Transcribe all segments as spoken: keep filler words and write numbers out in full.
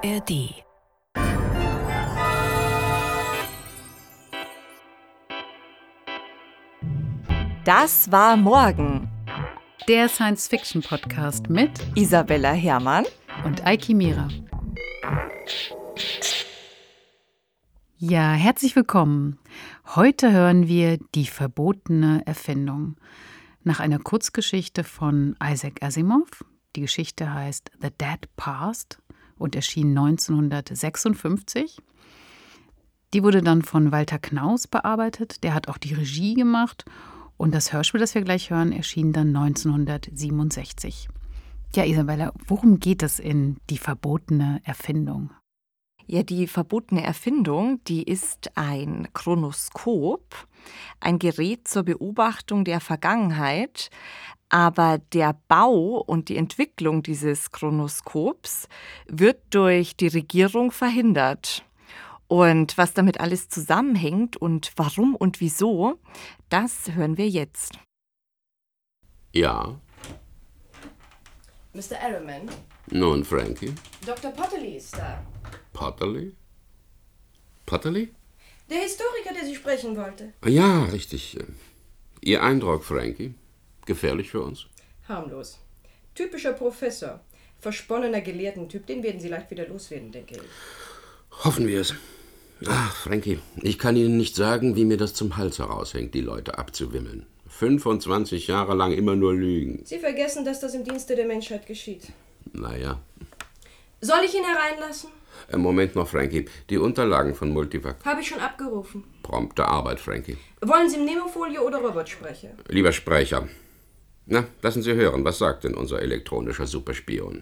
R D. Das war morgen. Der Science-Fiction-Podcast mit Isabella Herrmann und Eiki Mira. Ja, herzlich willkommen. Heute hören wir Die verbotene Erfindung. Nach einer Kurzgeschichte von Isaac Asimov. Die Geschichte heißt The Dead Past und erschien neunzehnhundertsechsundfünfzig. Die wurde dann von Walter Knaus bearbeitet. Der hat auch die Regie gemacht. Und das Hörspiel, das wir gleich hören, erschien dann neunzehnhundertsiebenundsechzig. Ja, Isabella, worum geht es in Die verbotene Erfindung? Ja, die verbotene Erfindung, die ist ein Chronoskop, ein Gerät zur Beobachtung der Vergangenheit. Aber der Bau und die Entwicklung dieses Chronoskops wird durch die Regierung verhindert. Und was damit alles zusammenhängt und warum und wieso, das hören wir jetzt. Ja. Mister Arrowman? Nun, Frankie? Doktor Potterly ist da. Potterly? Potterly? Der Historiker, der Sie sprechen wollte. Ja, richtig. Ihr Eindruck, Frankie? Gefährlich für uns? Harmlos. Typischer Professor. Versponnener Gelehrtentyp, den werden Sie leicht wieder loswerden, denke ich. Hoffen wir es. Ach, Frankie, ich kann Ihnen nicht sagen, wie mir das zum Hals heraushängt, die Leute abzuwimmeln. fünfundzwanzig Jahre lang immer nur lügen. Sie vergessen, dass das im Dienste der Menschheit geschieht. Naja. Soll ich ihn hereinlassen? Äh, Moment noch, Frankie. Die Unterlagen von Multivac. Habe ich schon abgerufen. Prompte Arbeit, Frankie. Wollen Sie im Nemofolio oder Robotsprecher? Lieber Sprecher. Na, lassen Sie hören, was sagt denn unser elektronischer Superspion?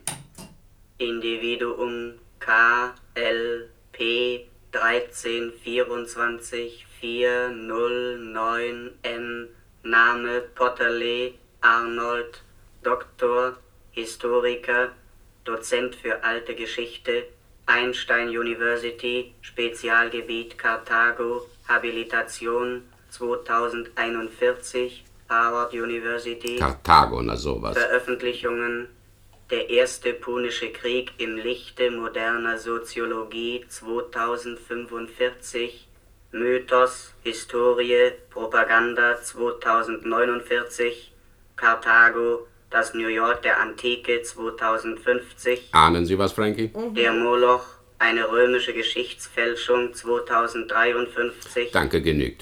Individuum K L P dreizehn vierundzwanzig vier null neun N, Name Potterly Arnold, Doktor, Historiker, Dozent für alte Geschichte, Einstein University, Spezialgebiet Karthago, Habilitation zweitausendeinundvierzig, Harvard University. Karthago, na sowas. Veröffentlichungen: Der erste Punische Krieg im Lichte moderner Soziologie zweitausendfünfundvierzig, Mythos, Historie, Propaganda zweitausendneunundvierzig, Karthago, das New York der Antike zweitausendfünfzig. Ahnen Sie was, Frankie? Der Moloch, eine römische Geschichtsfälschung zweitausenddreiundfünfzig. Danke, genügt.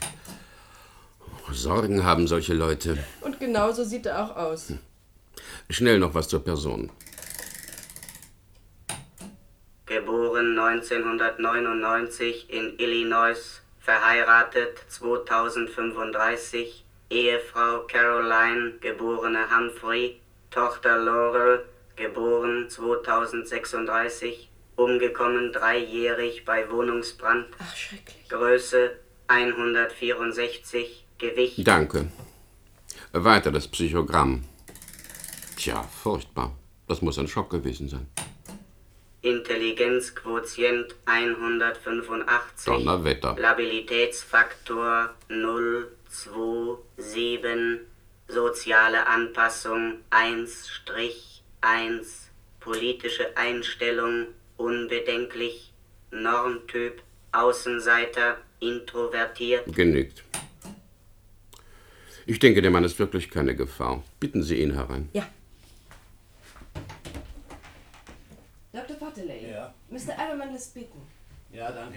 Sorgen haben solche Leute. Und genauso sieht er auch aus. Schnell noch was zur Person. Geboren neunzehnhundertneunundneunzig in Illinois, verheiratet zweitausendfünfunddreißig, Ehefrau Caroline, geborene Humphrey, Tochter Laurel, geboren zweitausendsechsunddreißig, umgekommen dreijährig bei Wohnungsbrand. Ach, schrecklich. Größe hundertvierundsechzig, Gewicht. Danke. Weiter das Psychogramm. Tja, furchtbar. Das muss ein Schock gewesen sein. Intelligenzquotient hundertfünfundachtzig. Donnerwetter. Labilitätsfaktor null Komma siebenundzwanzig. Soziale Anpassung eins eins. Politische Einstellung unbedenklich. Normtyp Außenseiter, introvertiert. Genügt. Ich denke, der Mann ist wirklich keine Gefahr. Bitten Sie ihn herein. Ja. Doktor Potterly. Ja? Mister Arrowman lässt bitten. Ja, danke.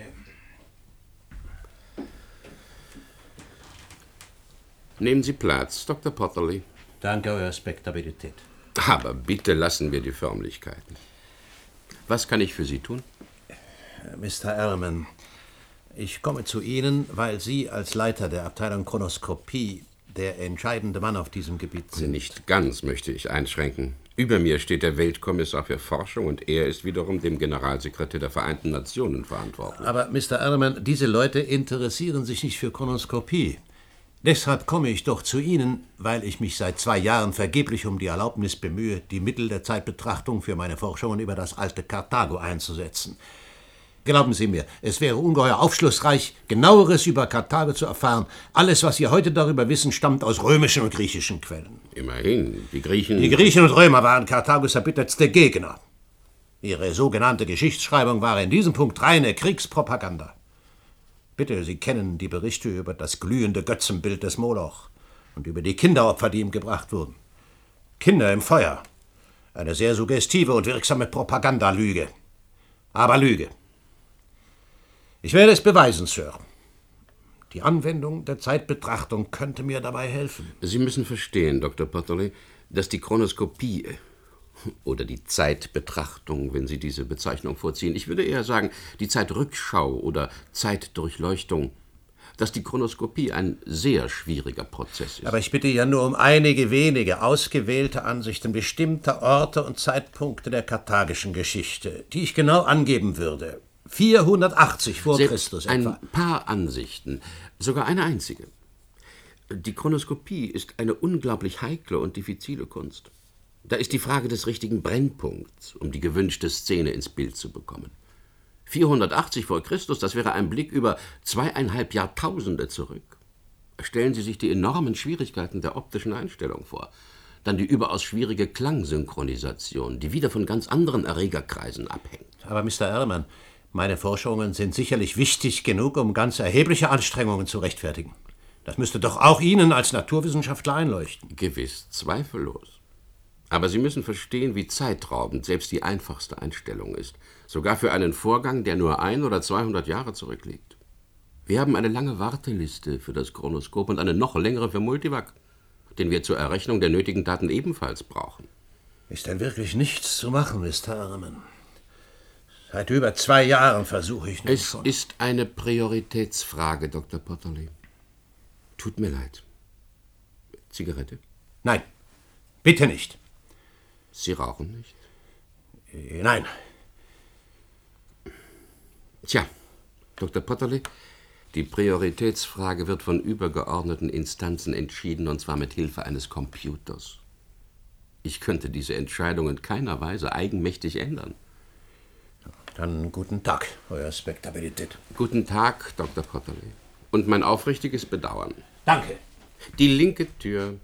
Nehmen Sie Platz, Doktor Potterly. Danke, Euer Respektabilität. Aber bitte lassen wir die Förmlichkeiten. Was kann ich für Sie tun? Mister Arrowman, ich komme zu Ihnen, weil Sie als Leiter der Abteilung Chronoskopie der entscheidende Mann auf diesem Gebiet sind. Nicht ganz, möchte ich einschränken. Über mir steht der Weltkommissar für Forschung und er ist wiederum dem Generalsekretär der Vereinten Nationen verantwortlich. Aber, Mister Arrowman, diese Leute interessieren sich nicht für Chronoskopie. Deshalb komme ich doch zu Ihnen, weil ich mich seit zwei Jahren vergeblich um die Erlaubnis bemühe, die Mittel der Zeitbetrachtung für meine Forschungen über das alte Karthago einzusetzen. Glauben Sie mir, es wäre ungeheuer aufschlussreich, Genaueres über Karthago zu erfahren. Alles, was Sie heute darüber wissen, stammt aus römischen und griechischen Quellen. Immerhin, die Griechen... Die Griechen und Römer waren Karthagos erbittertste Gegner. Ihre sogenannte Geschichtsschreibung war in diesem Punkt reine Kriegspropaganda. Bitte, Sie kennen die Berichte über das glühende Götzenbild des Moloch und über die Kinderopfer, die ihm gebracht wurden. Kinder im Feuer. Eine sehr suggestive und wirksame Propagandalüge. Aber Lüge. Ich werde es beweisen, Sir. Die Anwendung der Zeitbetrachtung könnte mir dabei helfen. Sie müssen verstehen, Doktor Potterley, dass die Chronoskopie oder die Zeitbetrachtung, wenn Sie diese Bezeichnung vorziehen, ich würde eher sagen, die Zeitrückschau oder Zeitdurchleuchtung, dass die Chronoskopie ein sehr schwieriger Prozess ist. Aber ich bitte ja nur um einige wenige ausgewählte Ansichten bestimmter Orte und Zeitpunkte der karthagischen Geschichte, die ich genau angeben würde. vierhundertachtzig vor Selbst Christus ein etwa. paar Ansichten, sogar eine einzige. Die Chronoskopie ist eine unglaublich heikle und diffizile Kunst. Da ist die Frage des richtigen Brennpunkts, um die gewünschte Szene ins Bild zu bekommen. vierhundertachtzig vor Christus, das wäre ein Blick über zweieinhalb Jahrtausende zurück. Stellen Sie sich die enormen Schwierigkeiten der optischen Einstellung vor. Dann die überaus schwierige Klangsynchronisation, die wieder von ganz anderen Erregerkreisen abhängt. Aber Mister Ehrmann, meine Forschungen sind sicherlich wichtig genug, um ganz erhebliche Anstrengungen zu rechtfertigen. Das müsste doch auch Ihnen als Naturwissenschaftler einleuchten. Gewiss, zweifellos. Aber Sie müssen verstehen, wie zeitraubend selbst die einfachste Einstellung ist. Sogar für einen Vorgang, der nur ein oder zweihundert Jahre zurückliegt. Wir haben eine lange Warteliste für das Chronoskop und eine noch längere für Multivac, den wir zur Errechnung der nötigen Daten ebenfalls brauchen. Ist denn wirklich nichts zu machen, Mister Ehrmann? Seit über zwei Jahren versuche ich nun Es schon. ist eine Prioritätsfrage, Doktor Potterley. Tut mir leid. Zigarette? Nein, bitte nicht. Sie rauchen nicht? Äh, Nein. Tja, Doktor Potterley, die Prioritätsfrage wird von übergeordneten Instanzen entschieden, und zwar mit Hilfe eines Computers. Ich könnte diese Entscheidung in keiner Weise eigenmächtig ändern. Dann guten Tag, Euer Spektabilität. Guten Tag, Doktor Potterley. Und mein aufrichtiges Bedauern. Danke. Die linke Tür.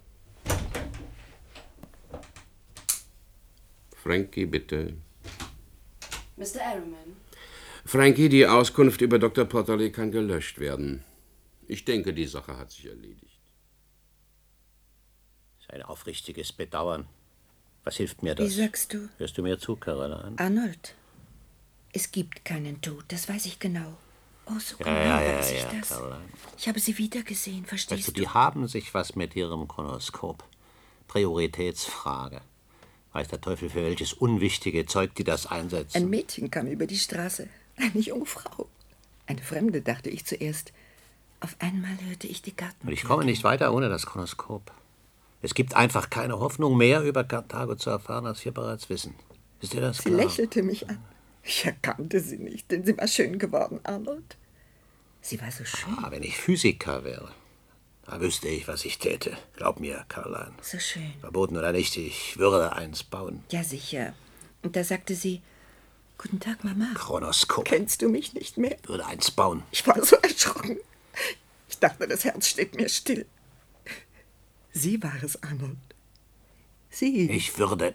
Frankie, bitte. Mister Ehrman. Frankie, die Auskunft über Doktor Potterley kann gelöscht werden. Ich denke, die Sache hat sich erledigt. Sein aufrichtiges Bedauern. Was hilft mir das? Wie sagst du? Hörst du mir zu, Caroline? Arnold, es gibt keinen Tod, das weiß ich genau. Oh, so Ja, genau ja, ja, weiß ich ja, das. Caroline. Ich habe sie wiedergesehen, verstehst Weißt du, du? die haben sich was mit ihrem Chronoskop. Prioritätsfrage. Weiß der Teufel, für welches unwichtige Zeug die das einsetzen. Ein Mädchen kam über die Straße, eine junge Frau. Eine Fremde, dachte ich zuerst. Auf einmal hörte ich die Garten. Und ich komme nicht weiter ohne das Chronoskop. Es gibt einfach keine Hoffnung, mehr über Karthago zu erfahren, als wir bereits wissen. Ist dir das Sie klar? lächelte mich an. Ich erkannte sie nicht, denn sie war schön geworden, Arnold. Sie war so schön. Ah, wenn ich Physiker wäre, da wüsste ich, was ich täte. Glaub mir, Caroline. So schön. Verboten oder nicht, ich würde eins bauen. Ja, sicher. Und da sagte sie, guten Tag, Mama. Chronoskop. Kennst du mich nicht mehr? Würde eins bauen. Ich war so erschrocken. Ich dachte, das Herz steht mir still. Sie war es, Arnold. Sie. Ich würde...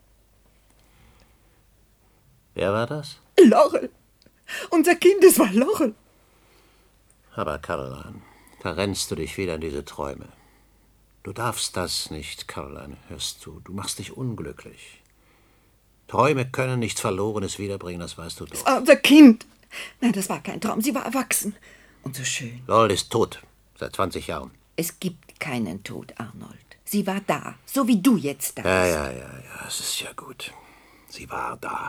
Wer war das? Laurel. Unser Kind, es war Laurel. Aber Caroline, da rennst du dich wieder in diese Träume. Du darfst das nicht, Caroline, hörst du. Du machst dich unglücklich. Träume können nichts Verlorenes wiederbringen, das weißt du doch. Es war unser Kind. Nein, das war kein Traum. Sie war erwachsen. Und so schön. Laurel ist tot. Seit zwanzig Jahren. Es gibt keinen Tod, Arnold. Sie war da. So wie du jetzt da bist. Ja, ja, ja, ja. Es ist ja gut. Sie war da.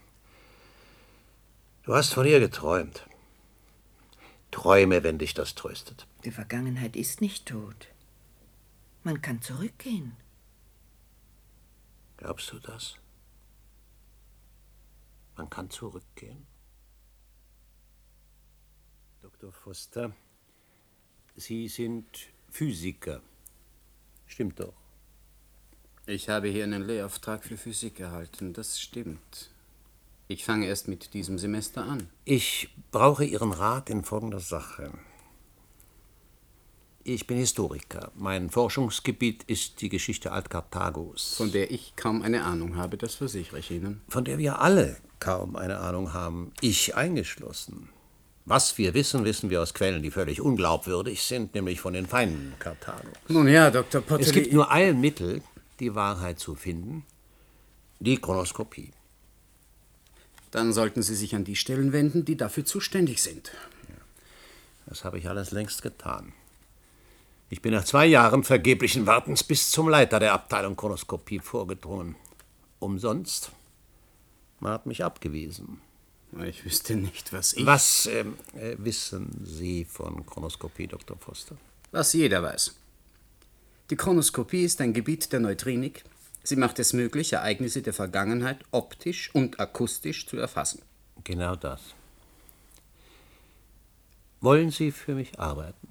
Du hast von ihr geträumt. Träume, wenn dich das tröstet. Die Vergangenheit ist nicht tot. Man kann zurückgehen. Glaubst du das? Man kann zurückgehen? Doktor Foster, Sie sind Physiker. Stimmt doch. Ich habe hier einen Lehrauftrag für Physik erhalten, das stimmt. Ich fange erst mit diesem Semester an. Ich brauche Ihren Rat in folgender Sache. Ich bin Historiker. Mein Forschungsgebiet ist die Geschichte Altkarthagos. Von der ich kaum eine Ahnung habe, das versichere ich Ihnen. Von der wir alle kaum eine Ahnung haben, ich eingeschlossen. Was wir wissen, wissen wir aus Quellen, die völlig unglaubwürdig sind, nämlich von den Feinden Karthagos. Nun ja, Doktor Potterly... Es gibt nur ein Mittel, die Wahrheit zu finden, die Chronoskopie. Dann sollten Sie sich an die Stellen wenden, die dafür zuständig sind. Das habe ich alles längst getan. Ich bin nach zwei Jahren vergeblichen Wartens bis zum Leiter der Abteilung Chronoskopie vorgedrungen. Umsonst. Man hat mich abgewiesen. Ich wüsste nicht, was ich... Was ähm, äh, wissen Sie von Chronoskopie, Doktor Foster? Was jeder weiß. Die Chronoskopie ist ein Gebiet der Neutrinik. Sie macht es möglich, Ereignisse der Vergangenheit optisch und akustisch zu erfassen. Genau das. Wollen Sie für mich arbeiten?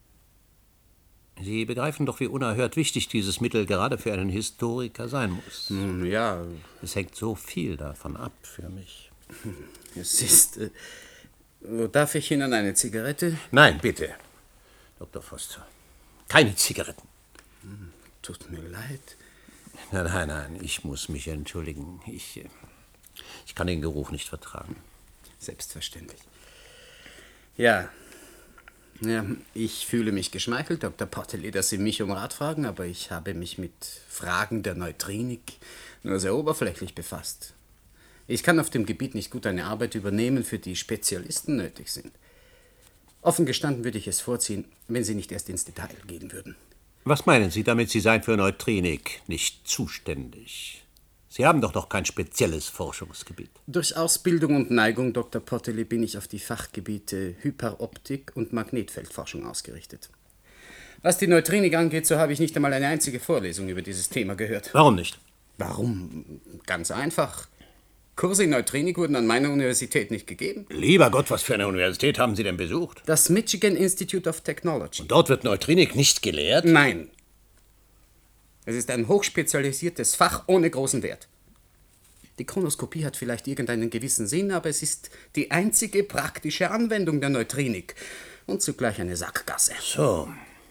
Sie begreifen doch, wie unerhört wichtig dieses Mittel gerade für einen Historiker sein muss. Nun ja... Es hängt so viel davon ab für mich. Es ist... Äh, darf ich Ihnen eine Zigarette? Nein, bitte, Doktor Foster. Keine Zigaretten. Hm, tut mir leid. Nein, nein, nein, ich muss mich entschuldigen. Ich, äh, ich kann den Geruch nicht vertragen. Selbstverständlich. Ja... Ja, ich fühle mich geschmeichelt, Doktor Potterly, dass Sie mich um Rat fragen, aber ich habe mich mit Fragen der Neutrinik nur sehr oberflächlich befasst. Ich kann auf dem Gebiet nicht gut eine Arbeit übernehmen, für die Spezialisten nötig sind. Offen gestanden würde ich es vorziehen, wenn Sie nicht erst ins Detail gehen würden. Was meinen Sie damit, Sie seien für Neutrinik nicht zuständig? Sie haben doch noch kein spezielles Forschungsgebiet. Durch Ausbildung und Neigung, Doktor Potterly, bin ich auf die Fachgebiete Hyperoptik und Magnetfeldforschung ausgerichtet. Was die Neutrinik angeht, so habe ich nicht einmal eine einzige Vorlesung über dieses Thema gehört. Warum nicht? Warum? Ganz einfach. Kurse in Neutrinik wurden an meiner Universität nicht gegeben. Lieber Gott, was für eine Universität haben Sie denn besucht? Das Michigan Institute of Technology. Und dort wird Neutrinik nicht gelehrt? Nein. Es ist ein hochspezialisiertes Fach ohne großen Wert. Die Chronoskopie hat vielleicht irgendeinen gewissen Sinn, aber es ist die einzige praktische Anwendung der Neutrinik und zugleich eine Sackgasse. So.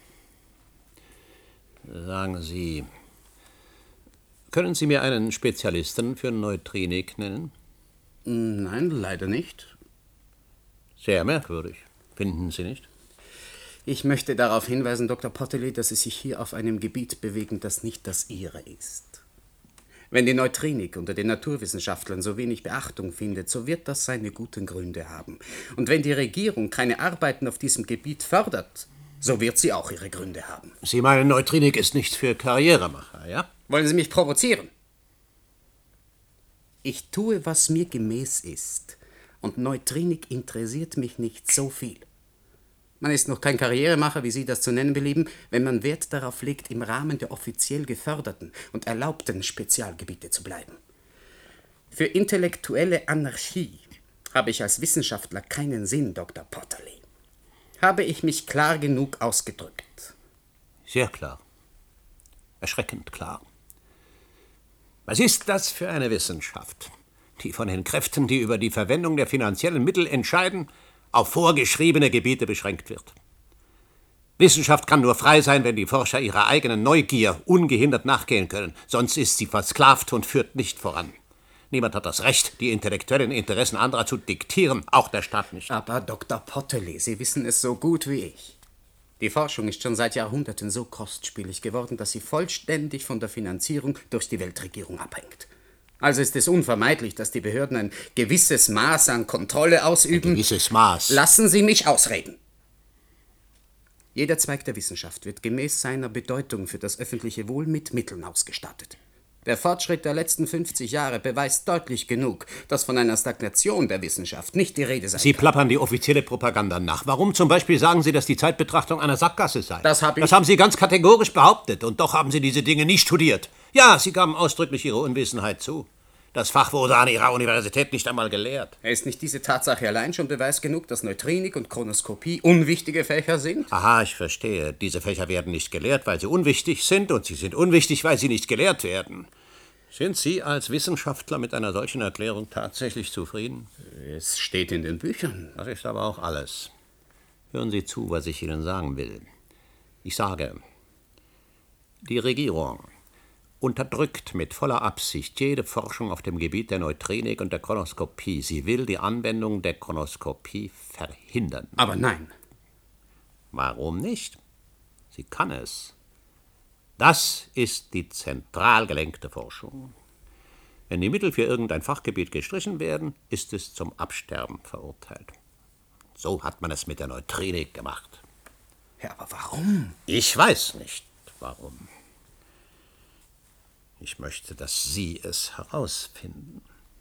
Sagen Sie, können Sie mir einen Spezialisten für Neutrinik nennen? Nein, leider nicht. Sehr merkwürdig, finden Sie nicht? Ich möchte darauf hinweisen, Doktor Potterly, dass Sie sich hier auf einem Gebiet bewegen, das nicht das Ihre ist. Wenn die Neutrinik unter den Naturwissenschaftlern so wenig Beachtung findet, so wird das seine guten Gründe haben. Und wenn die Regierung keine Arbeiten auf diesem Gebiet fördert, so wird sie auch ihre Gründe haben. Sie meinen, Neutrinik ist nicht für Karrieremacher, ja? Wollen Sie mich provozieren? Ich tue, was mir gemäß ist. Und Neutrinik interessiert mich nicht so viel. Man ist noch kein Karrieremacher, wie Sie das zu nennen belieben, wenn man Wert darauf legt, im Rahmen der offiziell geförderten und erlaubten Spezialgebiete zu bleiben. Für intellektuelle Anarchie habe ich als Wissenschaftler keinen Sinn, Doktor Potterly. Habe ich mich klar genug ausgedrückt? Sehr klar. Erschreckend klar. Was ist das für eine Wissenschaft, die von den Kräften, die über die Verwendung der finanziellen Mittel entscheiden, auf vorgeschriebene Gebiete beschränkt wird? Wissenschaft kann nur frei sein, wenn die Forscher ihrer eigenen Neugier ungehindert nachgehen können. Sonst ist sie versklavt und führt nicht voran. Niemand hat das Recht, die intellektuellen Interessen anderer zu diktieren, auch der Staat nicht. Aber Doktor Potterly, Sie wissen es so gut wie ich. Die Forschung ist schon seit Jahrhunderten so kostspielig geworden, dass sie vollständig von der Finanzierung durch die Weltregierung abhängt. Also ist es unvermeidlich, dass die Behörden ein gewisses Maß an Kontrolle ausüben. Ein gewisses Maß. Lassen Sie mich ausreden. Jeder Zweig der Wissenschaft wird gemäß seiner Bedeutung für das öffentliche Wohl mit Mitteln ausgestattet. Der Fortschritt der letzten fünfzig Jahre beweist deutlich genug, dass von einer Stagnation der Wissenschaft nicht die Rede sein Sie kann. plappern die offizielle Propaganda nach. Warum zum Beispiel sagen Sie, dass die Zeitbetrachtung eine Sackgasse sei? Das habe ich... Das haben Sie ganz kategorisch behauptet. Und doch haben Sie diese Dinge nie studiert. Ja, Sie gaben ausdrücklich Ihre Unwissenheit zu. Das Fach wurde an Ihrer Universität nicht einmal gelehrt. Ist nicht diese Tatsache allein schon Beweis genug, dass Neutrinik und Chronoskopie unwichtige Fächer sind? Aha, ich verstehe. Diese Fächer werden nicht gelehrt, weil sie unwichtig sind. Und sie sind unwichtig, weil sie nicht gelehrt werden. Sind Sie als Wissenschaftler mit einer solchen Erklärung tatsächlich zufrieden? Es steht in den Büchern. Das ist aber auch alles. Hören Sie zu, was ich Ihnen sagen will. Ich sage, die Regierung unterdrückt mit voller Absicht jede Forschung auf dem Gebiet der Neutrinik und der Chronoskopie. Sie will die Anwendung der Chronoskopie verhindern. Aber nein. Warum nicht? Sie kann es. Das ist die zentral gelenkte Forschung. Wenn die Mittel für irgendein Fachgebiet gestrichen werden, ist es zum Absterben verurteilt. So hat man es mit der Neutrinik gemacht. Ja, aber warum? Ich weiß nicht, warum. Ich möchte, dass Sie es herausfinden.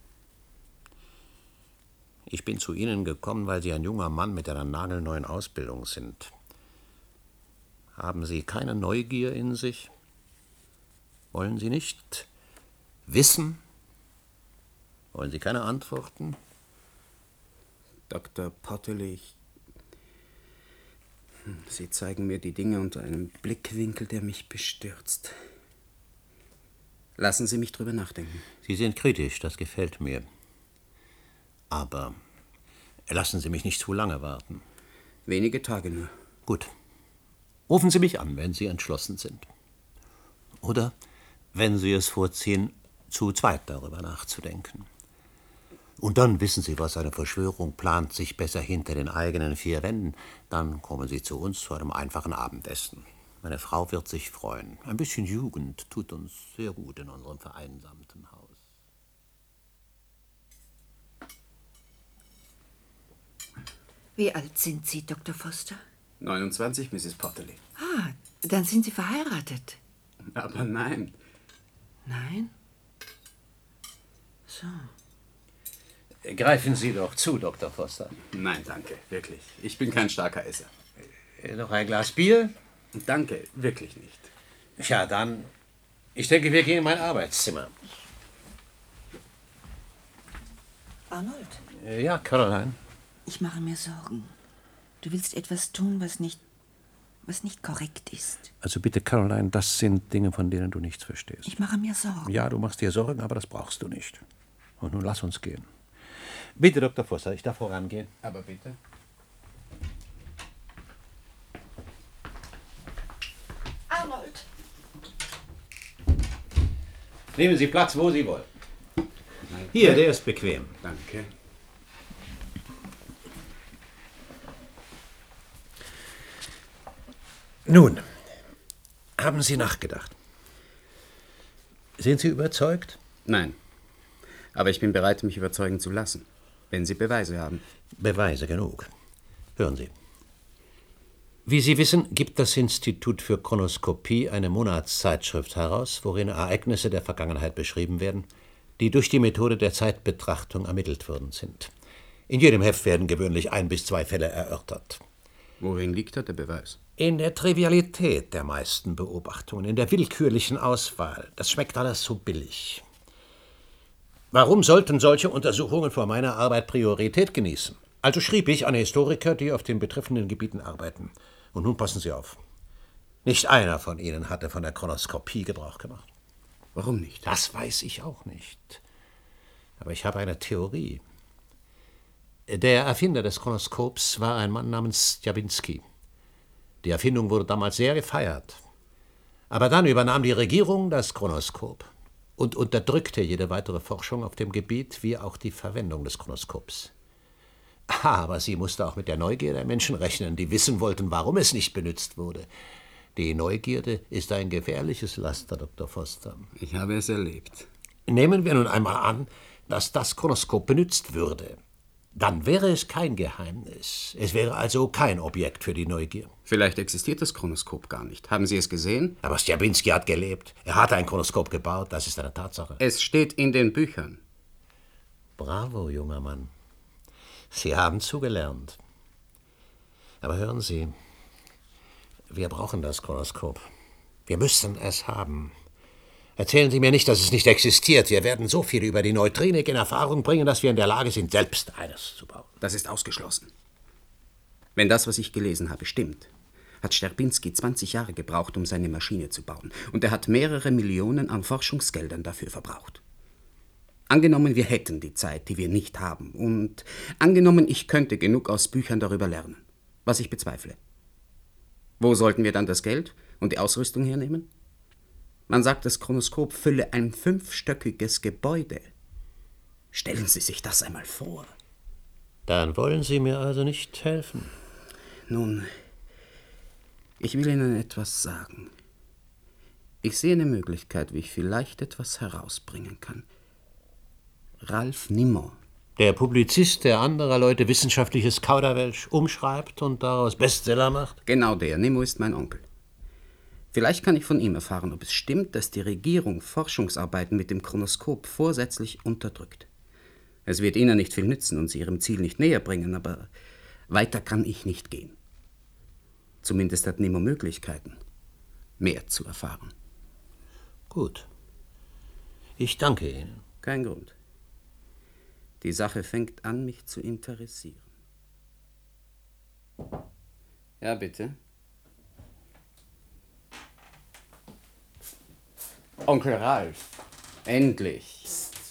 Ich bin zu Ihnen gekommen, weil Sie ein junger Mann mit einer nagelneuen Ausbildung sind. Haben Sie keine Neugier in sich? Wollen Sie nicht wissen? Wollen Sie keine Antworten? Doktor Pottelich, Sie zeigen mir die Dinge unter einem Blickwinkel, der mich bestürzt. Lassen Sie mich drüber nachdenken. Sie sind kritisch, das gefällt mir. Aber lassen Sie mich nicht zu lange warten. Wenige Tage nur. Gut. Rufen Sie mich an, wenn Sie entschlossen sind. Oder, wenn Sie es vorziehen, zu zweit darüber nachzudenken. Und dann wissen Sie, was eine Verschwörung plant, sich besser hinter den eigenen vier Wänden. Dann kommen Sie zu uns zu einem einfachen Abendessen. Meine Frau wird sich freuen. Ein bisschen Jugend tut uns sehr gut in unserem vereinsamten Haus. Wie alt sind Sie, Doktor Foster? neunundzwanzig, Misses Potterly. Ah, dann sind Sie verheiratet. Aber nein. Nein? So. Greifen Sie doch zu, Doktor Foster. Nein, danke, wirklich. Ich bin kein starker Esser. Noch ein Glas Bier? Danke, wirklich nicht. Ja, dann, ich denke, wir gehen in mein Arbeitszimmer. Arnold, Ja, Caroline. ich mache mir Sorgen. Du willst etwas tun, was nicht, was nicht korrekt ist. Also bitte, Caroline, das sind Dinge, von denen du nichts verstehst. Ich mache mir Sorgen. Ja, du machst dir Sorgen, aber das brauchst du nicht. Und nun lass uns gehen. Bitte, Doktor Foster, ich darf vorangehen. Aber bitte. Arnold! Nehmen Sie Platz, wo Sie wollen. Hier, der ist bequem. Danke. Nun, haben Sie nachgedacht? Sind Sie überzeugt? Nein. Aber ich bin bereit, mich überzeugen zu lassen, wenn Sie Beweise haben. Beweise genug. Hören Sie. Wie Sie wissen, gibt das Institut für Chronoskopie eine Monatszeitschrift heraus, worin Ereignisse der Vergangenheit beschrieben werden, die durch die Methode der Zeitbetrachtung ermittelt worden sind. In jedem Heft werden gewöhnlich ein bis zwei Fälle erörtert. Worin liegt da der Beweis? In der Trivialität der meisten Beobachtungen, in der willkürlichen Auswahl. Das schmeckt alles so billig. Warum sollten solche Untersuchungen vor meiner Arbeit Priorität genießen? Also schrieb ich an Historiker, die auf den betreffenden Gebieten arbeiten. Und nun passen Sie auf. Nicht einer von Ihnen hatte von der Chronoskopie Gebrauch gemacht. Warum nicht? Das weiß ich auch nicht. Aber ich habe eine Theorie. Der Erfinder des Chronoskops war ein Mann namens Stjabinski. Die Erfindung wurde damals sehr gefeiert. Aber dann übernahm die Regierung das Chronoskop und unterdrückte jede weitere Forschung auf dem Gebiet, wie auch die Verwendung des Chronoskops. Aber sie musste auch mit der Neugier der Menschen rechnen, die wissen wollten, warum es nicht benutzt wurde. Die Neugierde ist ein gefährliches Laster, Doktor Foster. Ich habe es erlebt. Nehmen wir nun einmal an, dass das Chronoskop benutzt würde. Dann wäre es kein Geheimnis. Es wäre also kein Objekt für die Neugier. Vielleicht existiert das Chronoskop gar nicht. Haben Sie es gesehen? Aber Stjabinski hat gelebt. Er hat ein Chronoskop gebaut. Das ist eine Tatsache. Es steht in den Büchern. Bravo, junger Mann. Sie haben zugelernt. Aber hören Sie, wir brauchen das Chronoskop. Wir müssen es haben. Erzählen Sie mir nicht, dass es nicht existiert. Wir werden so viel über die Neutrinik in Erfahrung bringen, dass wir in der Lage sind, selbst eines zu bauen. Das ist ausgeschlossen. Wenn das, was ich gelesen habe, stimmt, hat Stjabinski zwanzig Jahre gebraucht, um seine Maschine zu bauen. Und er hat mehrere Millionen an Forschungsgeldern dafür verbraucht. Angenommen, wir hätten die Zeit, die wir nicht haben. Und angenommen, ich könnte genug aus Büchern darüber lernen. Was ich bezweifle. Wo sollten wir dann das Geld und die Ausrüstung hernehmen? Man sagt, das Chronoskop fülle ein fünfstöckiges Gebäude. Stellen Sie sich das einmal vor. Dann wollen Sie mir also nicht helfen? Nun, ich will Ihnen etwas sagen. Ich sehe eine Möglichkeit, wie ich vielleicht etwas herausbringen kann. Ralph Nimmo. Der Publizist, der anderer Leute wissenschaftliches Kauderwelsch umschreibt und daraus Bestseller macht? Genau der. Nimmo ist mein Onkel. Vielleicht kann ich von ihm erfahren, ob es stimmt, dass die Regierung Forschungsarbeiten mit dem Chronoskop vorsätzlich unterdrückt. Es wird Ihnen nicht viel nützen und Sie Ihrem Ziel nicht näher bringen, aber weiter kann ich nicht gehen. Zumindest hat Nimmo Möglichkeiten, mehr zu erfahren. Gut. Ich danke Ihnen. Kein Grund. Die Sache fängt an, mich zu interessieren. Ja, bitte. Onkel Ralph, endlich.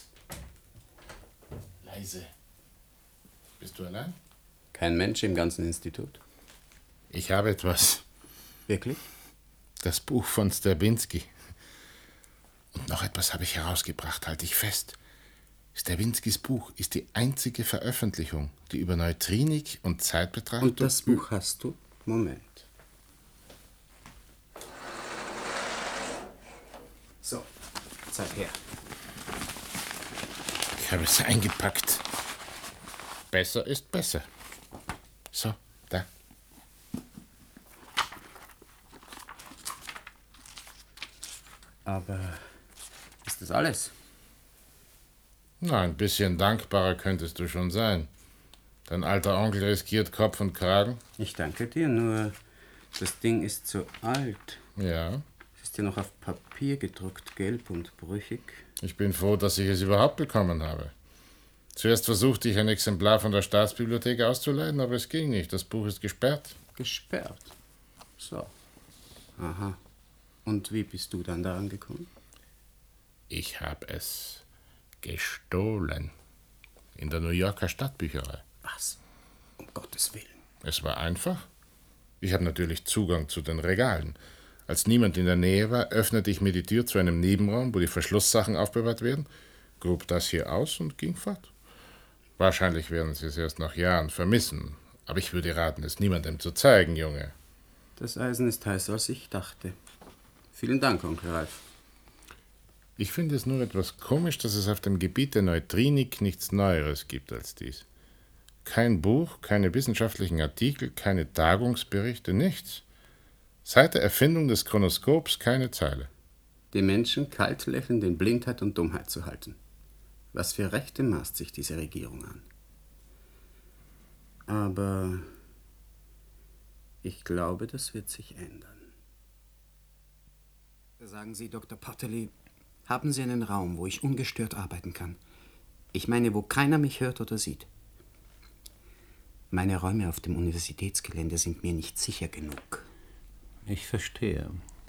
Leise. Bist du allein? Kein Mensch im ganzen Institut. Ich habe etwas. Wirklich? Das Buch von Stravinsky. Und noch etwas habe ich herausgebracht, halte ich fest. Stravinskys Buch ist die einzige Veröffentlichung, die über Neutrinik und Zeitbetrachtung... Und das Buch hast du? Moment. So, zeig her. Ich habe es eingepackt. Besser ist besser. So, da. Aber ist das alles? Na, ein bisschen dankbarer könntest du schon sein. Dein alter Onkel riskiert Kopf und Kragen. Ich danke dir, nur das Ding ist zu alt. Ja. Es ist ja noch auf Papier gedruckt, gelb und brüchig. Ich bin froh, dass ich es überhaupt bekommen habe. Zuerst versuchte ich, ein Exemplar von der Staatsbibliothek auszuleihen, aber es ging nicht. Das Buch ist gesperrt. Gesperrt? So. Aha. Und wie bist du dann daran gekommen? Ich habe es gestohlen. In der New Yorker Stadtbücherei. Was? Um Gottes Willen. Es war einfach. Ich habe natürlich Zugang zu den Regalen. Als niemand in der Nähe war, öffnete ich mir die Tür zu einem Nebenraum, wo die Verschlusssachen aufbewahrt werden, grub das hier aus und ging fort. Wahrscheinlich werden Sie es erst nach Jahren vermissen. Aber ich würde raten, es niemandem zu zeigen, Junge. Das Eisen ist heißer, als ich dachte. Vielen Dank, Onkel Ralph. Ich finde es nur etwas komisch, dass es auf dem Gebiet der Neutrinik nichts Neueres gibt als dies. Kein Buch, keine wissenschaftlichen Artikel, keine Tagungsberichte, nichts. Seit der Erfindung des Chronoskops keine Zeile. Die Menschen kalt lächelnd in Blindheit und Dummheit zu halten. Was für Rechte maßt sich diese Regierung an? Aber ich glaube, das wird sich ändern. Sagen Sie, Doktor Potterly, haben Sie einen Raum, wo ich ungestört arbeiten kann? Ich meine, wo keiner mich hört oder sieht. Meine Räume auf dem Universitätsgelände sind mir nicht sicher genug. Ich verstehe.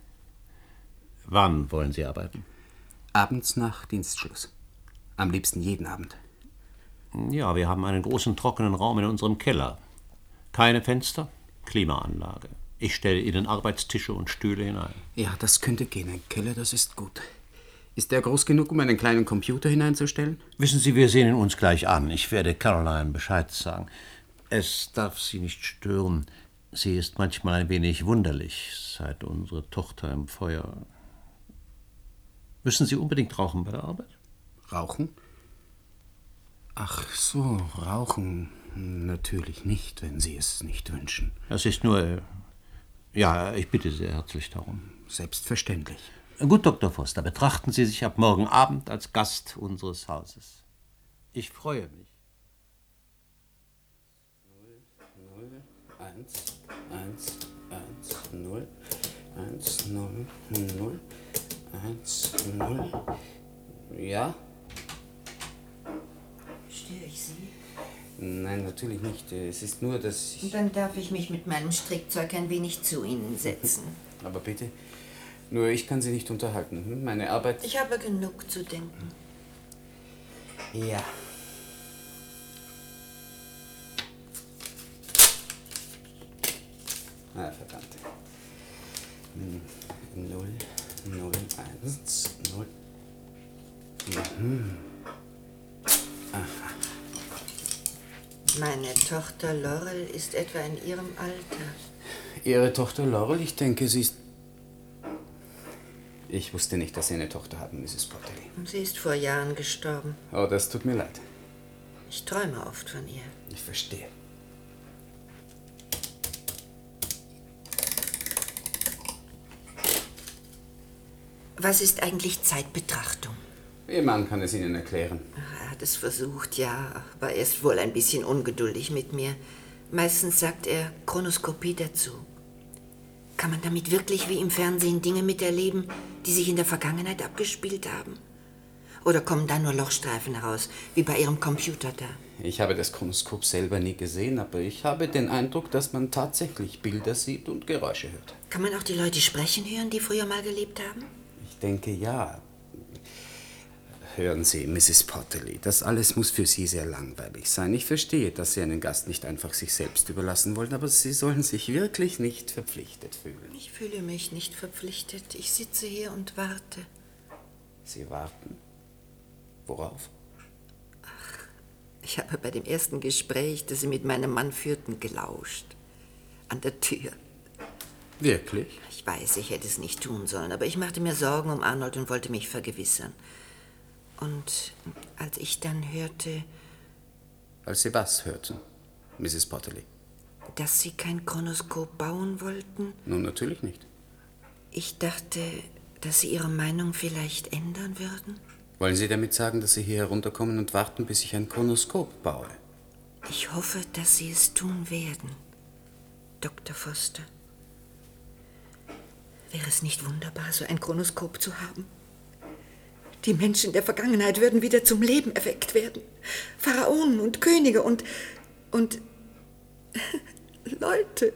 Wann wollen Sie arbeiten? Abends nach Dienstschluss. Am liebsten jeden Abend. Ja, wir haben einen großen trockenen Raum in unserem Keller. Keine Fenster, Klimaanlage. Ich stelle Ihnen Arbeitstische und Stühle hinein. Ja, das könnte gehen. Ein Keller, das ist gut. Ist der groß genug, um einen kleinen Computer hineinzustellen? Wissen Sie, wir sehen ihn uns gleich an. Ich werde Caroline Bescheid sagen. Es darf Sie nicht stören. Sie ist manchmal ein wenig wunderlich, seit unsere Tochter im Feuer... Müssen Sie unbedingt rauchen bei der Arbeit? Rauchen? Ach so, rauchen. Natürlich nicht, wenn Sie es nicht wünschen. Das ist nur... Ja, ich bitte sehr herzlich darum. Selbstverständlich. Gut, Doktor Foster, betrachten Sie sich ab morgen Abend als Gast unseres Hauses. Ich freue mich. null, eins, eins, eins, null, eins, null, null, eins, null. Ja? Störe ich Sie? Nein, natürlich nicht. Es ist nur, dass ich... Und dann darf ich mich mit meinem Strickzeug ein wenig zu Ihnen setzen. Aber bitte, nur ich kann Sie nicht unterhalten. hm? Meine Arbeit... Ich habe genug zu denken. Ja. Ah, verdammt. null, null, eins, null. Mhm. Aha. Meine Tochter Laurel ist etwa in Ihrem Alter. Ihre Tochter Laurel, ich denke, sie ist... Ich wusste nicht, dass Sie eine Tochter haben, Misses Potterly. Sie ist vor Jahren gestorben. Oh, das tut mir leid. Ich träume oft von ihr. Ich verstehe. Was ist eigentlich Zeitbetrachtung? Ihr Mann kann es Ihnen erklären. Er hat es versucht, ja, aber er ist wohl ein bisschen ungeduldig mit mir. Meistens sagt er Chronoskopie dazu. Kann man damit wirklich wie im Fernsehen Dinge miterleben, die sich in der Vergangenheit abgespielt haben? Oder kommen da nur Lochstreifen heraus, wie bei Ihrem Computer da? Ich habe das Chronoskop selber nie gesehen, aber ich habe den Eindruck, dass man tatsächlich Bilder sieht und Geräusche hört. Kann man auch die Leute sprechen hören, die früher mal gelebt haben? Ich denke, ja. Hören Sie, Misses Potterly, das alles muss für Sie sehr langweilig sein. Ich verstehe, dass Sie einen Gast nicht einfach sich selbst überlassen wollen, aber Sie sollen sich wirklich nicht verpflichtet fühlen. Ich fühle mich nicht verpflichtet. Ich sitze hier und warte. Sie warten? Worauf? Ach, ich habe bei dem ersten Gespräch, das Sie mit meinem Mann führten, gelauscht. An der Tür. Wirklich? Ich weiß, ich hätte es nicht tun sollen, aber ich machte mir Sorgen um Arnold und wollte mich vergewissern. Und als ich dann hörte... Als Sie was hörten, Misses Potterly? Dass Sie kein Chronoskop bauen wollten? Nun, natürlich nicht. Ich dachte, dass Sie Ihre Meinung vielleicht ändern würden? Wollen Sie damit sagen, dass Sie hier herunterkommen und warten, bis ich ein Chronoskop baue? Ich hoffe, dass Sie es tun werden, Doktor Foster. Wäre es nicht wunderbar, so ein Chronoskop zu haben? Die Menschen der Vergangenheit würden wieder zum Leben erweckt werden. Pharaonen und Könige und... und... Leute.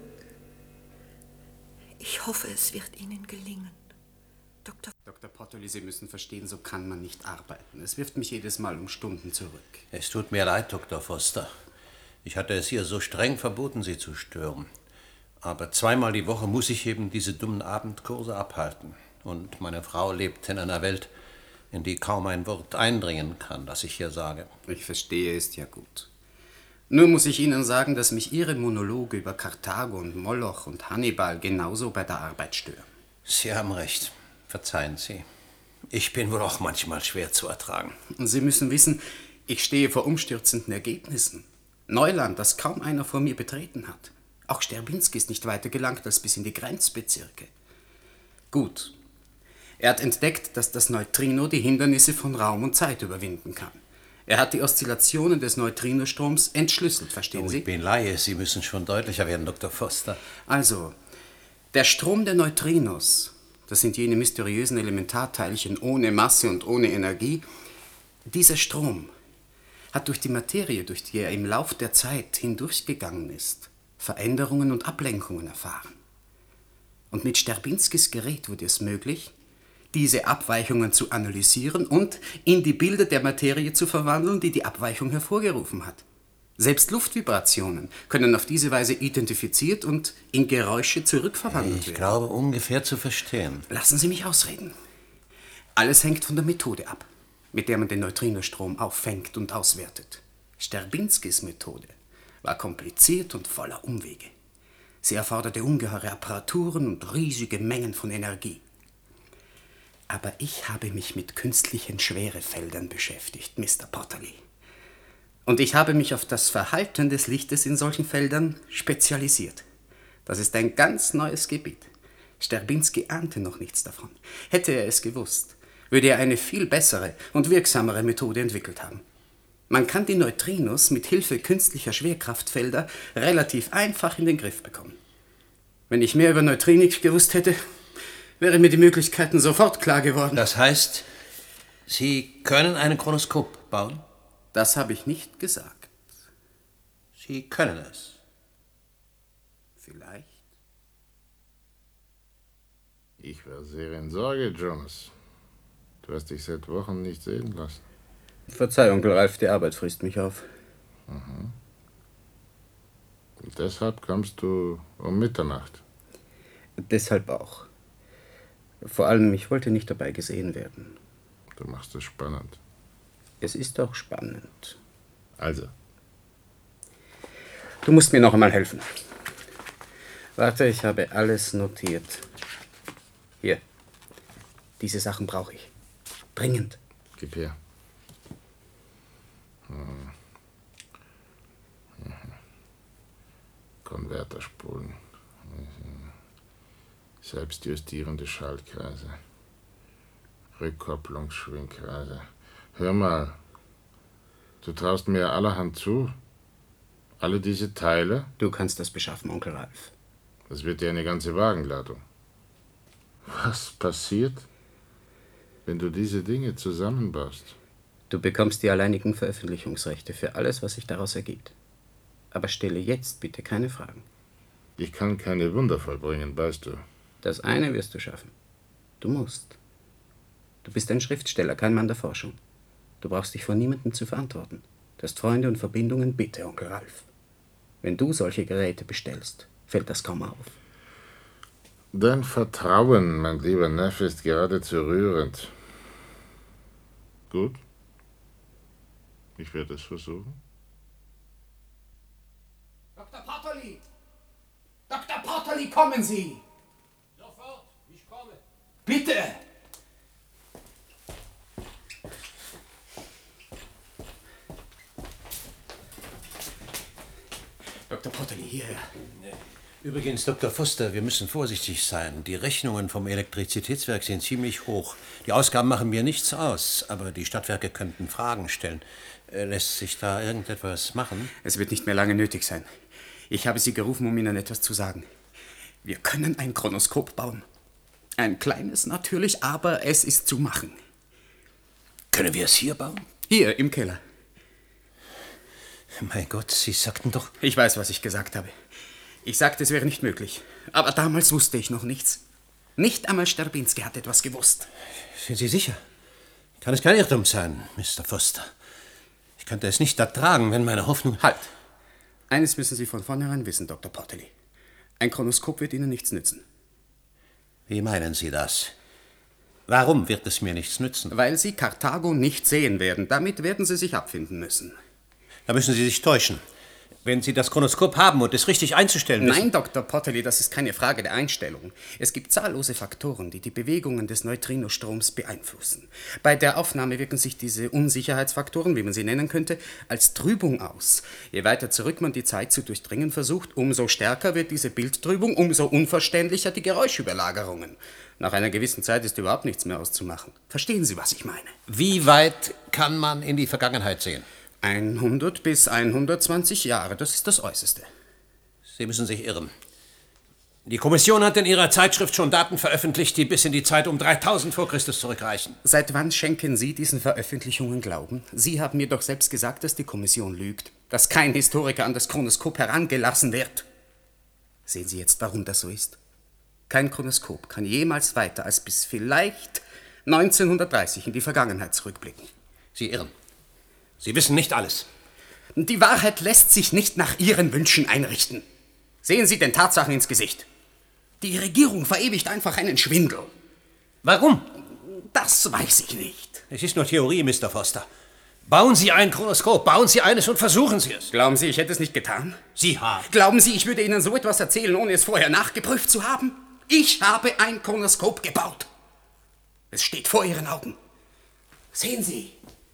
Ich hoffe, es wird Ihnen gelingen. Doktor Doktor Potterly, Sie müssen verstehen, so kann man nicht arbeiten. Es wirft mich jedes Mal um Stunden zurück. Es tut mir leid, Doktor Foster. Ich hatte es ihr so streng verboten, Sie zu stören. Aber zweimal die Woche muss ich eben diese dummen Abendkurse abhalten. Und meine Frau lebt in einer Welt, in die kaum ein Wort eindringen kann, das ich hier sage. Ich verstehe, ist ja gut. Nur muss ich Ihnen sagen, dass mich Ihre Monologe über Karthago und Moloch und Hannibal genauso bei der Arbeit stören. Sie haben recht. Verzeihen Sie. Ich bin wohl auch manchmal schwer zu ertragen. Und Sie müssen wissen, ich stehe vor umstürzenden Ergebnissen. Neuland, das kaum einer vor mir betreten hat. Auch Sterbinski ist nicht weiter gelangt als bis in die Grenzbezirke. Gut. Er hat entdeckt, dass das Neutrino die Hindernisse von Raum und Zeit überwinden kann. Er hat die Oszillationen des Neutrinostroms entschlüsselt, verstehen oh, Sie? Ich bin Laie, Sie müssen schon deutlicher werden, Doktor Foster. Also, der Strom der Neutrinos, das sind jene mysteriösen Elementarteilchen ohne Masse und ohne Energie, dieser Strom hat durch die Materie, durch die er im Lauf der Zeit hindurchgegangen ist, Veränderungen und Ablenkungen erfahren. Und mit Sterbinskis Gerät wurde es möglich, diese Abweichungen zu analysieren und in die Bilder der Materie zu verwandeln, die die Abweichung hervorgerufen hat. Selbst Luftvibrationen können auf diese Weise identifiziert und in Geräusche zurückverwandelt werden. Ich glaube, ungefähr zu verstehen. Lassen Sie mich ausreden. Alles hängt von der Methode ab, mit der man den Neutrinostrom auffängt und auswertet. Sterbinskis Methode war kompliziert und voller Umwege. Sie erforderte ungeheure Apparaturen und riesige Mengen von Energie. Aber ich habe mich mit künstlichen Schwerefeldern beschäftigt, Mister Potterly. Und ich habe mich auf das Verhalten des Lichtes in solchen Feldern spezialisiert. Das ist ein ganz neues Gebiet. Sterbinski ahnte noch nichts davon. Hätte er es gewusst, würde er eine viel bessere und wirksamere Methode entwickelt haben. Man kann die Neutrinos mit Hilfe künstlicher Schwerkraftfelder relativ einfach in den Griff bekommen. Wenn ich mehr über Neutrinik gewusst hätte, wären mir die Möglichkeiten sofort klar geworden. Das heißt, Sie können ein Chronoskop bauen? Das habe ich nicht gesagt. Sie können es. Vielleicht. Ich war sehr in Sorge, Jonas. Du hast dich seit Wochen nicht sehen lassen. Verzeih, Onkel Ralf, die Arbeit frisst mich auf. Mhm. Und deshalb kommst du um Mitternacht? Deshalb auch. Vor allem, ich wollte nicht dabei gesehen werden. Du machst es spannend. Es ist auch spannend. Also? Du musst mir noch einmal helfen. Warte, ich habe alles notiert. Hier. Diese Sachen brauche ich. Dringend. Gib her. Hm. Konverterspulen. Selbstjustierende Schaltkreise. Rückkopplungsschwingkreise. Hör mal, du traust mir allerhand zu. Alle diese Teile? Du kannst das beschaffen, Onkel Ralf. Das wird ja eine ganze Wagenladung. Was passiert, wenn du diese Dinge zusammenbaust? Du bekommst die alleinigen Veröffentlichungsrechte für alles, was sich daraus ergibt. Aber stelle jetzt bitte keine Fragen. Ich kann keine Wunder vollbringen, weißt du. Das eine wirst du schaffen. Du musst. Du bist ein Schriftsteller, kein Mann der Forschung. Du brauchst dich vor niemandem zu verantworten. Du hast Freunde und Verbindungen, bitte, Onkel Ralf. Wenn du solche Geräte bestellst, fällt das kaum auf. Dein Vertrauen, mein lieber Neffe, ist geradezu rührend. Gut. Ich werde es versuchen. Doktor Portoli! Doktor Portoli, kommen Sie! Sofort, ich komme. Bitte! Doktor Portoli, hierher. Übrigens, Doktor Foster, wir müssen vorsichtig sein. Die Rechnungen vom Elektrizitätswerk sind ziemlich hoch. Die Ausgaben machen mir nichts aus, aber die Stadtwerke könnten Fragen stellen. Äh, lässt sich da irgendetwas machen? Es wird nicht mehr lange nötig sein. Ich habe Sie gerufen, um Ihnen etwas zu sagen. Wir können ein Chronoskop bauen. Ein kleines natürlich, aber es ist zu machen. Können wir es hier bauen? Hier, im Keller. Mein Gott, Sie sagten doch... Ich weiß, was ich gesagt habe. Ich sagte, es wäre nicht möglich. Aber damals wusste ich noch nichts. Nicht einmal Sterbinski hat etwas gewusst. Sind Sie sicher? Kann es kein Irrtum sein, Mister Foster? Ich könnte es nicht ertragen, wenn meine Hoffnung... Halt! Eines müssen Sie von vornherein wissen, Doktor Portoli. Ein Chronoskop wird Ihnen nichts nützen. Wie meinen Sie das? Warum wird es mir nichts nützen? Weil Sie Karthago nicht sehen werden. Damit werden Sie sich abfinden müssen. Da müssen Sie sich täuschen. Wenn Sie das Chronoskop haben und es richtig einzustellen wissen... Nein, Doktor Portoli, das ist keine Frage der Einstellung. Es gibt zahllose Faktoren, die die Bewegungen des Neutrinostroms beeinflussen. Bei der Aufnahme wirken sich diese Unsicherheitsfaktoren, wie man sie nennen könnte, als Trübung aus. Je weiter zurück man die Zeit zu durchdringen versucht, umso stärker wird diese Bildtrübung, umso unverständlicher die Geräuschüberlagerungen. Nach einer gewissen Zeit ist überhaupt nichts mehr auszumachen. Verstehen Sie, was ich meine? Wie weit kann man in die Vergangenheit sehen? hundert bis hundertzwanzig Jahre, das ist das Äußerste. Sie müssen sich irren. Die Kommission hat in ihrer Zeitschrift schon Daten veröffentlicht, die bis in die Zeit um dreitausend vor Christus zurückreichen. Seit wann schenken Sie diesen Veröffentlichungen Glauben? Sie haben mir doch selbst gesagt, dass die Kommission lügt, dass kein Historiker an das Chronoskop herangelassen wird. Sehen Sie jetzt, warum das so ist? Kein Chronoskop kann jemals weiter als bis vielleicht neunzehnhundertdreißig in die Vergangenheit zurückblicken. Sie irren. Sie wissen nicht alles. Die Wahrheit lässt sich nicht nach Ihren Wünschen einrichten. Sehen Sie den Tatsachen ins Gesicht. Die Regierung verewigt einfach einen Schwindel. Warum? Das weiß ich nicht. Es ist nur Theorie, Mister Foster. Bauen Sie ein Chronoskop, bauen Sie eines und versuchen Sie es. Glauben Sie, ich hätte es nicht getan? Sie haben. Glauben Sie, ich würde Ihnen so etwas erzählen, ohne es vorher nachgeprüft zu haben? Ich habe ein Chronoskop gebaut. Es steht vor Ihren Augen. Sehen Sie.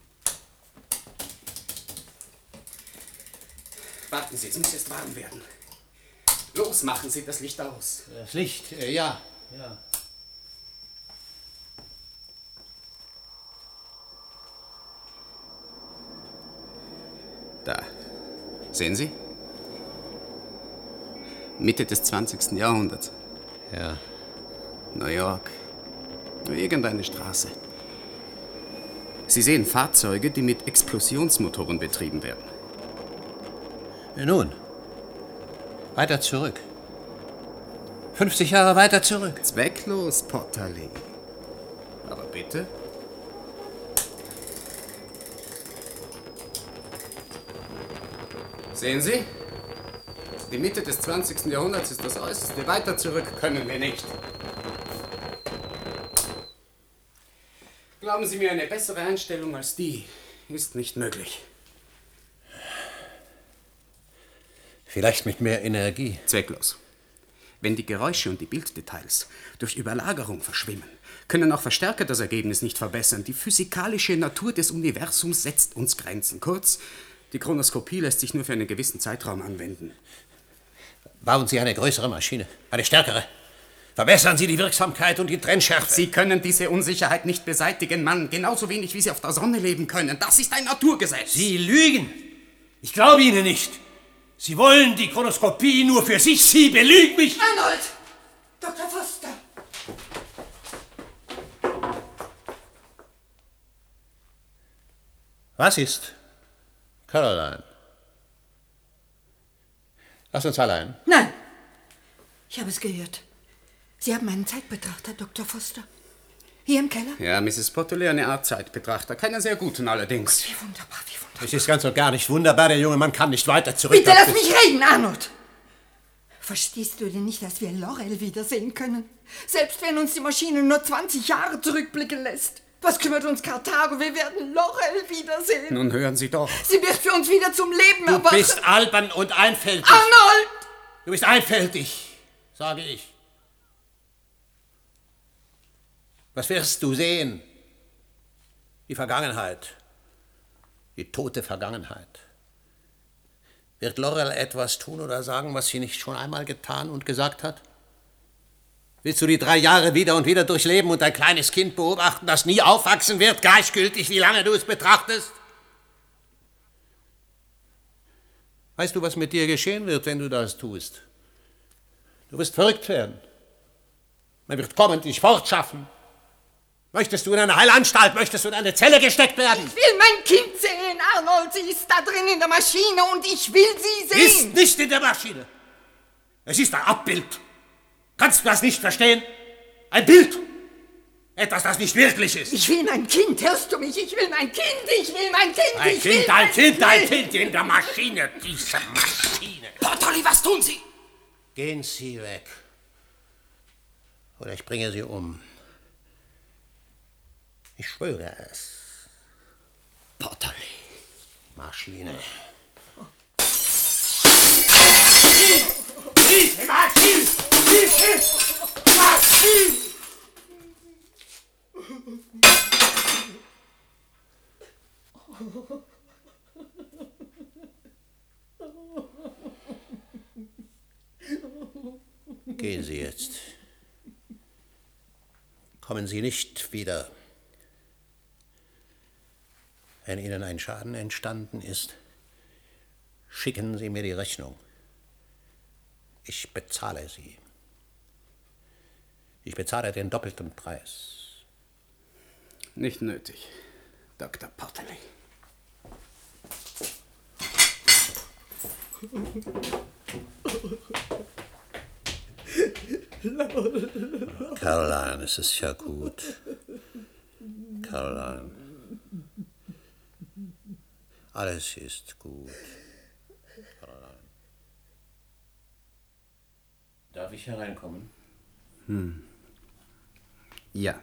Warten Sie, es muss jetzt warm werden. Los, machen Sie das Licht aus. Das Licht, äh, ja, ja. Da. Sehen Sie? Mitte des zwanzigsten Jahrhunderts. Ja. New York. Irgendeine Straße. Sie sehen Fahrzeuge, die mit Explosionsmotoren betrieben werden. Nun, weiter zurück. fünfzig Jahre weiter zurück. Zwecklos, Portali. Aber bitte? Sehen Sie? Die Mitte des zwanzigsten Jahrhunderts ist das Äußerste. Weiter zurück können wir nicht. Glauben Sie mir, eine bessere Einstellung als die ist nicht möglich. Vielleicht mit mehr Energie. Zwecklos. Wenn die Geräusche und die Bilddetails durch Überlagerung verschwimmen, können auch Verstärker das Ergebnis nicht verbessern. Die physikalische Natur des Universums setzt uns Grenzen. Kurz, die Chronoskopie lässt sich nur für einen gewissen Zeitraum anwenden. Bauen Sie eine größere Maschine, eine stärkere. Verbessern Sie die Wirksamkeit und die Trennschärfe. Sie können diese Unsicherheit nicht beseitigen, Mann. Genauso wenig, wie Sie auf der Sonne leben können. Das ist ein Naturgesetz. Sie lügen. Ich glaube Ihnen nicht. Sie wollen die Chronoskopie nur für sich. Sie belügen mich. Arnold! Doktor Foster! Was ist? Caroline. Lass uns allein. Nein! Ich habe es gehört. Sie haben einen Zeitbetrachter, Doktor Foster. Hier im Keller? Ja, Misses Potterley, eine Art Zeitbetrachter. Keiner sehr guten allerdings. Wie wunderbar, wie wunderbar. Es ist ganz und gar nicht wunderbar. Der junge Mann kann nicht weiter zurück. Bitte lass mich reden, Arnold! Verstehst du denn nicht, dass wir Laurel wiedersehen können? Selbst wenn uns die Maschine nur zwanzig Jahre zurückblicken lässt. Was kümmert uns Karthago? Wir werden Laurel wiedersehen. Nun hören Sie doch. Sie wird für uns wieder zum Leben Du erwachen. bist albern und einfältig. Arnold! Du bist einfältig, sage ich. Was wirst du sehen? Die Vergangenheit. Die tote Vergangenheit. Wird Laurel etwas tun oder sagen, was sie nicht schon einmal getan und gesagt hat? Willst du die drei Jahre wieder und wieder durchleben und ein kleines Kind beobachten, das nie aufwachsen wird, gleichgültig, wie lange du es betrachtest? Weißt du, was mit dir geschehen wird, wenn du das tust? Du wirst verrückt werden. Man wird kommen und dich fortschaffen. Möchtest du in eine Heilanstalt, möchtest du in eine Zelle gesteckt werden? Ich will mein Kind sehen, Arnold. Sie ist da drin in der Maschine und ich will sie sehen. Ist nicht in der Maschine. Es ist ein Abbild. Kannst du das nicht verstehen? Ein Bild. Etwas, das nicht wirklich ist. Ich will mein Kind, hörst du mich? Ich will mein Kind, ich will mein Kind, Ein ich Kind, will ein mein Kind, ein Kind in der Maschine. Diese Maschine. Portoli, was tun Sie? Gehen Sie weg. Oder ich bringe Sie um. Ich schwöre es. Portoli. Maschine. Maschine! Maschine! Maschine! Gehen Sie jetzt. Kommen Sie nicht wieder. Wenn Ihnen ein Schaden entstanden ist, schicken Sie mir die Rechnung. Ich bezahle sie. Ich bezahle den doppelten Preis. Nicht nötig, Doktor Portoli. Caroline, es ist ja gut. Caroline. Alles ist gut. Caroline. Darf ich hereinkommen? Hm. Ja.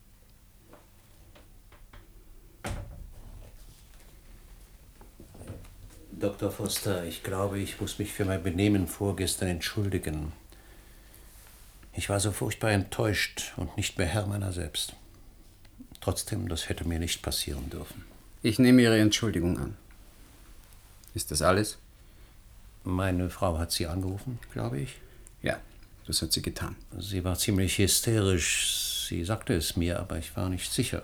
Doktor Foster, ich glaube, ich muss mich für mein Benehmen vorgestern entschuldigen. Ich war so furchtbar enttäuscht und nicht mehr Herr meiner selbst. Trotzdem, das hätte mir nicht passieren dürfen. Ich nehme Ihre Entschuldigung an. Ist das alles? Meine Frau hat Sie angerufen, glaube ich. Ja, das hat sie getan. Sie war ziemlich hysterisch. Sie sagte es mir, aber ich war nicht sicher.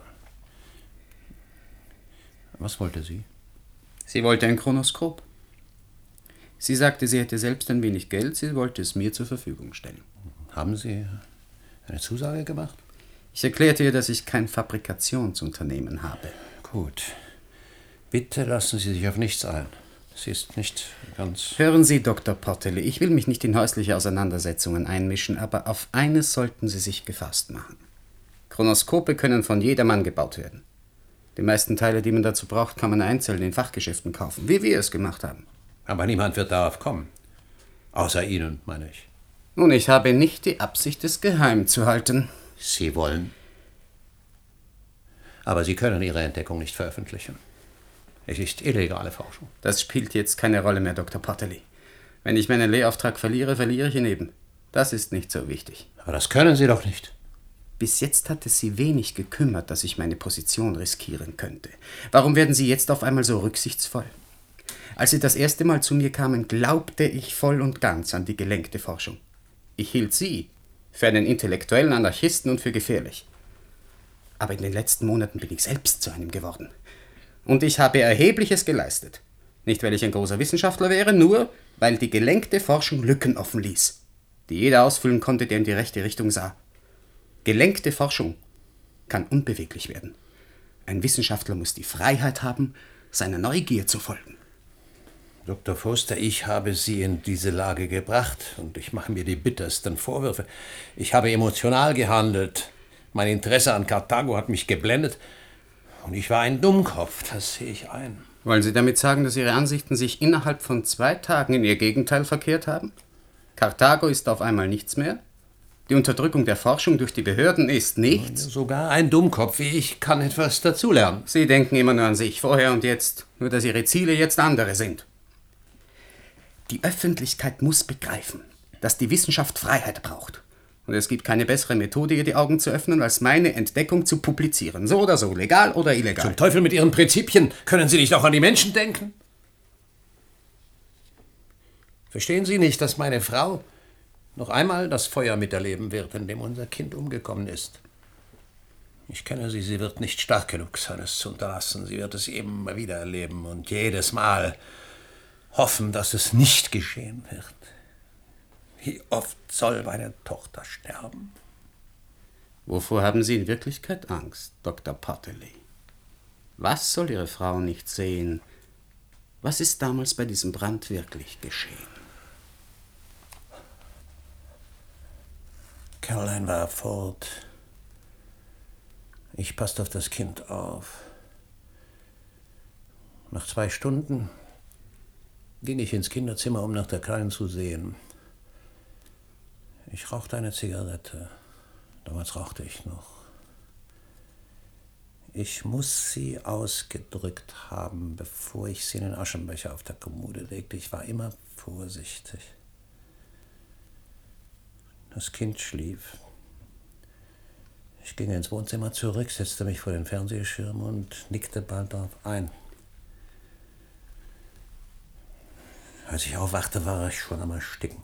Was wollte sie? Sie wollte ein Chronoskop. Sie sagte, sie hätte selbst ein wenig Geld, sie wollte es mir zur Verfügung stellen. Haben Sie eine Zusage gemacht? Ich erklärte ihr, dass ich kein Fabrikationsunternehmen habe. Gut. Bitte lassen Sie sich auf nichts ein. Sie ist nicht ganz... Hören Sie, Doktor Porteli, ich will mich nicht in häusliche Auseinandersetzungen einmischen, aber auf eines sollten Sie sich gefasst machen. Chronoskope können von jedermann gebaut werden. Die meisten Teile, die man dazu braucht, kann man einzeln in Fachgeschäften kaufen, wie wir es gemacht haben. Aber niemand wird darauf kommen. Außer Ihnen, meine ich. Nun, ich habe nicht die Absicht, es geheim zu halten. Sie wollen Aber Sie können Ihre Entdeckung nicht veröffentlichen. Es ist illegale Forschung. Das spielt jetzt keine Rolle mehr, Doktor Potterly. Wenn ich meinen Lehrauftrag verliere, verliere ich ihn eben. Das ist nicht so wichtig. Aber das können Sie doch nicht. Bis jetzt hat es Sie wenig gekümmert, dass ich meine Position riskieren könnte. Warum werden Sie jetzt auf einmal so rücksichtsvoll? Als Sie das erste Mal zu mir kamen, glaubte ich voll und ganz an die gelenkte Forschung. Ich hielt Sie für einen intellektuellen Anarchisten und für gefährlich. Aber in den letzten Monaten bin ich selbst zu einem geworden. Und ich habe Erhebliches geleistet. Nicht, weil ich ein großer Wissenschaftler wäre, nur weil die gelenkte Forschung Lücken offen ließ, die jeder ausfüllen konnte, der in die rechte Richtung sah. Gelenkte Forschung kann unbeweglich werden. Ein Wissenschaftler muss die Freiheit haben, seiner Neugier zu folgen. Doktor Foster, ich habe Sie in diese Lage gebracht und ich mache mir die bittersten Vorwürfe. Ich habe emotional gehandelt. Mein Interesse an Karthago hat mich geblendet und ich war ein Dummkopf, das sehe ich ein. Wollen Sie damit sagen, dass Ihre Ansichten sich innerhalb von zwei Tagen in Ihr Gegenteil verkehrt haben? Karthago ist auf einmal nichts mehr? Die Unterdrückung der Forschung durch die Behörden ist nichts? Sogar ein Dummkopf wie ich kann etwas dazulernen. Sie denken immer nur an sich, vorher und jetzt, nur dass Ihre Ziele jetzt andere sind. Die Öffentlichkeit muss begreifen, dass die Wissenschaft Freiheit braucht. Und es gibt keine bessere Methode, ihr die Augen zu öffnen, als meine Entdeckung zu publizieren. So oder so, legal oder illegal. Zum Teufel mit Ihren Prinzipien. Können Sie nicht auch an die Menschen denken? Verstehen Sie nicht, dass meine Frau noch einmal das Feuer miterleben wird, in dem unser Kind umgekommen ist? Ich kenne sie, sie wird nicht stark genug sein, es zu unterlassen. Sie wird es immer wieder erleben und jedes Mal hoffen, dass es nicht geschehen wird. Wie oft soll meine Tochter sterben? Wovor haben Sie in Wirklichkeit Angst, Doktor Potterly? Was soll Ihre Frau nicht sehen? Was ist damals bei diesem Brand wirklich geschehen? Caroline war fort. Ich passte auf das Kind auf. Nach zwei Stunden ging ich ins Kinderzimmer, um nach der Kleinen zu sehen. Ich rauchte eine Zigarette. Damals rauchte ich noch. Ich muss sie ausgedrückt haben, bevor ich sie in den Aschenbecher auf der Kommode legte. Ich war immer vorsichtig. Das Kind schlief. Ich ging ins Wohnzimmer zurück, setzte mich vor den Fernsehschirm und nickte bald darauf ein. Als ich aufwachte, war ich schon am Ersticken.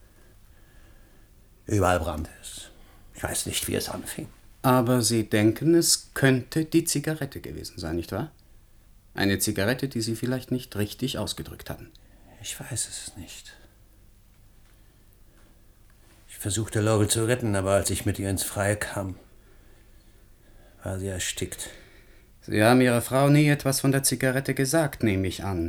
Überall brannte es. Ich weiß nicht, wie es anfing. Aber Sie denken, es könnte die Zigarette gewesen sein, nicht wahr? Eine Zigarette, die Sie vielleicht nicht richtig ausgedrückt hatten. Ich weiß es nicht. Ich versuchte, Laurel zu retten, aber als ich mit ihr ins Freie kam, war sie erstickt. Sie haben Ihrer Frau nie etwas von der Zigarette gesagt, nehme ich an.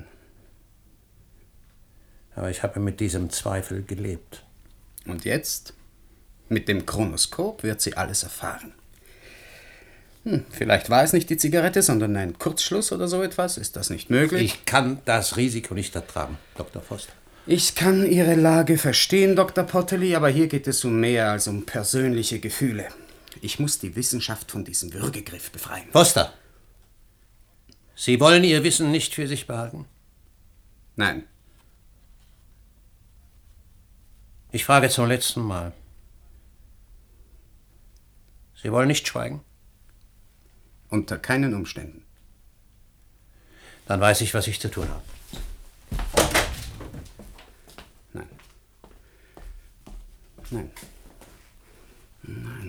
Aber ich habe mit diesem Zweifel gelebt. Und jetzt? Mit dem Chronoskop wird sie alles erfahren. Hm, vielleicht war es nicht die Zigarette, sondern ein Kurzschluss oder so etwas. Ist das nicht möglich? Ich kann das Risiko nicht ertragen, Doktor Foster. Ich kann Ihre Lage verstehen, Doktor Potterly, aber hier geht es um mehr als um persönliche Gefühle. Ich muss die Wissenschaft von diesem Würgegriff befreien. Foster, Sie wollen Ihr Wissen nicht für sich behalten? Nein. Ich frage zum letzten Mal. Sie wollen nicht schweigen? Unter keinen Umständen. Dann weiß ich, was ich zu tun habe. Nein. Nein. Nein.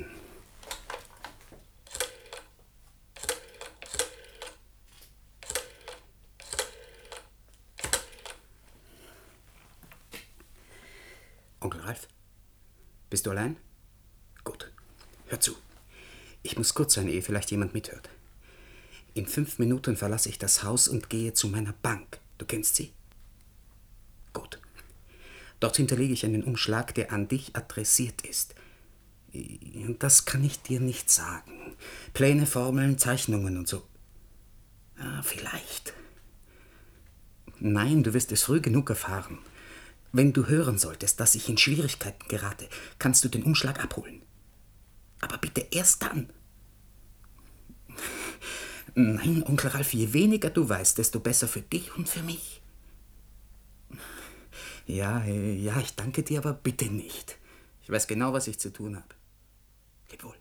Onkel Ralf, bist du allein? Gut. Hör zu. Ich muss kurz sein, ehe vielleicht jemand mithört. In fünf Minuten verlasse ich das Haus und gehe zu meiner Bank. Du kennst sie? Gut. Dort hinterlege ich einen Umschlag, der an dich adressiert ist. Das kann ich dir nicht sagen. Pläne, Formeln, Zeichnungen und so. Ah, vielleicht. Nein, du wirst es früh genug erfahren. Wenn du hören solltest, dass ich in Schwierigkeiten gerate, kannst du den Umschlag abholen. Aber bitte erst dann. Nein, Onkel Ralf, je weniger du weißt, desto besser für dich und für mich. Ja, äh, ja, ich danke dir, aber bitte nicht. Ich weiß genau, was ich zu tun habe. Leb wohl.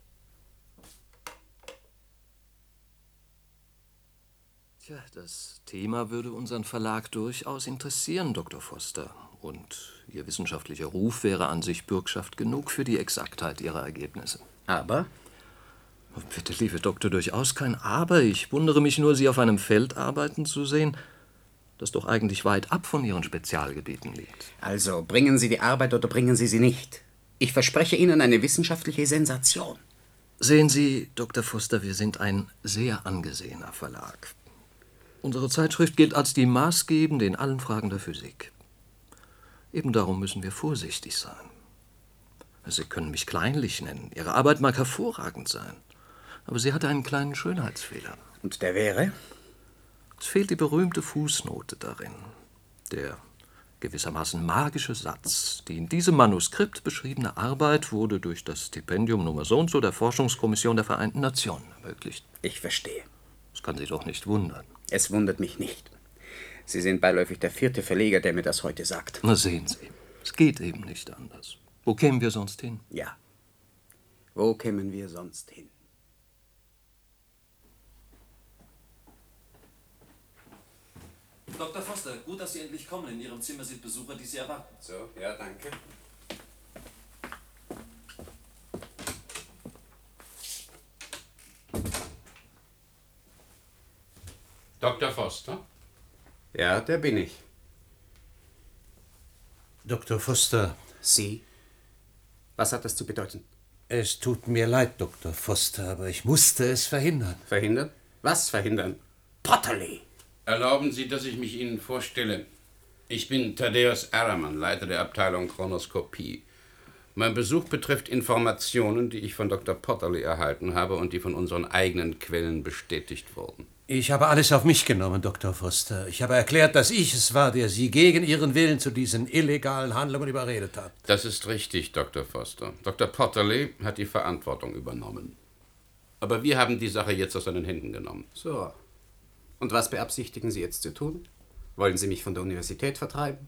Tja, das Thema würde unseren Verlag durchaus interessieren, Doktor Foster. Und Ihr wissenschaftlicher Ruf wäre an sich Bürgschaft genug für die Exaktheit Ihrer Ergebnisse. Aber? Bitte, liebe Doktor, durchaus kein Aber. Ich wundere mich nur, Sie auf einem Feld arbeiten zu sehen, das doch eigentlich weit ab von Ihren Spezialgebieten liegt. Also, bringen Sie die Arbeit oder bringen Sie sie nicht. Ich verspreche Ihnen eine wissenschaftliche Sensation. Sehen Sie, Doktor Foster, wir sind ein sehr angesehener Verlag. Unsere Zeitschrift gilt als die maßgebende in allen Fragen der Physik. Eben darum müssen wir vorsichtig sein. Sie können mich kleinlich nennen. Ihre Arbeit mag hervorragend sein. Aber sie hatte einen kleinen Schönheitsfehler. Und der wäre? Es fehlt die berühmte Fußnote darin. Der gewissermaßen magische Satz. Die in diesem Manuskript beschriebene Arbeit wurde durch das Stipendium Nummer so und so der Forschungskommission der Vereinten Nationen ermöglicht. Ich verstehe. Das kann Sie doch nicht wundern. Es wundert mich nicht. Sie sind beiläufig der vierte Verleger, der mir das heute sagt. Na sehen Sie, es geht eben nicht anders. Wo kämen wir sonst hin? Ja. Wo kämen wir sonst hin? Doktor Foster, gut, dass Sie endlich kommen. In Ihrem Zimmer sind Besucher, die Sie erwarten. So, ja, danke. Doktor Foster? Ja, der bin ich. Doktor Foster. Sie? Was hat das zu bedeuten? Es tut mir leid, Doktor Foster, aber ich musste es verhindern. Verhindern? Was verhindern? Potterley! Erlauben Sie, dass ich mich Ihnen vorstelle. Ich bin Thaddeus Araman, Leiter der Abteilung Chronoskopie. Mein Besuch betrifft Informationen, die ich von Doktor Potterley erhalten habe und die von unseren eigenen Quellen bestätigt wurden. Ich habe alles auf mich genommen, Doktor Foster. Ich habe erklärt, dass ich es war, der Sie gegen Ihren Willen zu diesen illegalen Handlungen überredet hat. Das ist richtig, Doktor Foster. Doktor Potterley hat die Verantwortung übernommen. Aber wir haben die Sache jetzt aus seinen Händen genommen. So. Und was beabsichtigen Sie jetzt zu tun? Wollen Sie mich von der Universität vertreiben?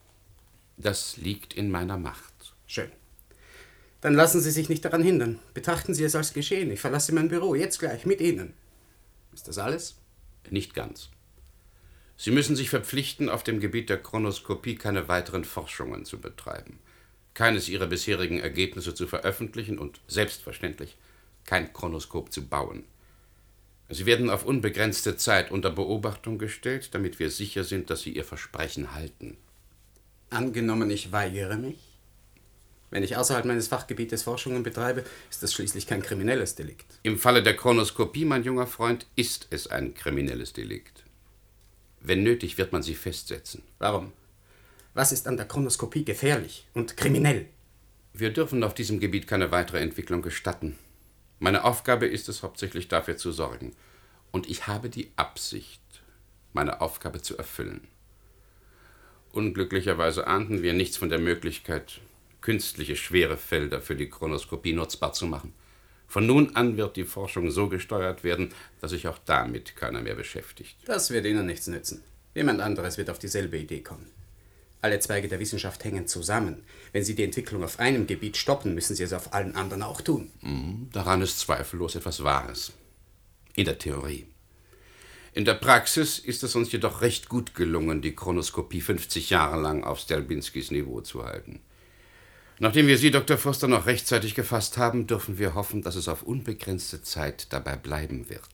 Das liegt in meiner Macht. Schön. Dann lassen Sie sich nicht daran hindern. Betrachten Sie es als geschehen. Ich verlasse mein Büro, jetzt gleich, mit Ihnen. Ist das alles? Nicht ganz. Sie müssen sich verpflichten, auf dem Gebiet der Chronoskopie keine weiteren Forschungen zu betreiben, keines Ihrer bisherigen Ergebnisse zu veröffentlichen und selbstverständlich kein Chronoskop zu bauen. Sie werden auf unbegrenzte Zeit unter Beobachtung gestellt, damit wir sicher sind, dass Sie Ihr Versprechen halten. Angenommen, ich weigere mich? Wenn ich außerhalb meines Fachgebietes Forschungen betreibe, ist das schließlich kein kriminelles Delikt. Im Falle der Chronoskopie, mein junger Freund, ist es ein kriminelles Delikt. Wenn nötig, wird man Sie festsetzen. Warum? Was ist an der Chronoskopie gefährlich und kriminell? Wir dürfen auf diesem Gebiet keine weitere Entwicklung gestatten. Meine Aufgabe ist es, hauptsächlich dafür zu sorgen. Und ich habe die Absicht, meine Aufgabe zu erfüllen. Unglücklicherweise ahnten wir nichts von der Möglichkeit, künstliche schwere Felder für die Chronoskopie nutzbar zu machen. Von nun an wird die Forschung so gesteuert werden, dass sich auch damit keiner mehr beschäftigt. Das wird Ihnen nichts nützen. Jemand anderes wird auf dieselbe Idee kommen. Alle Zweige der Wissenschaft hängen zusammen. Wenn Sie die Entwicklung auf einem Gebiet stoppen, müssen Sie es auf allen anderen auch tun. Mhm, daran ist zweifellos etwas Wahres. In der Theorie. In der Praxis ist es uns jedoch recht gut gelungen, die Chronoskopie fünfzig Jahre lang auf Stelbinskis Niveau zu halten. Nachdem wir Sie, Doktor Foster, noch rechtzeitig gefasst haben, dürfen wir hoffen, dass es auf unbegrenzte Zeit dabei bleiben wird.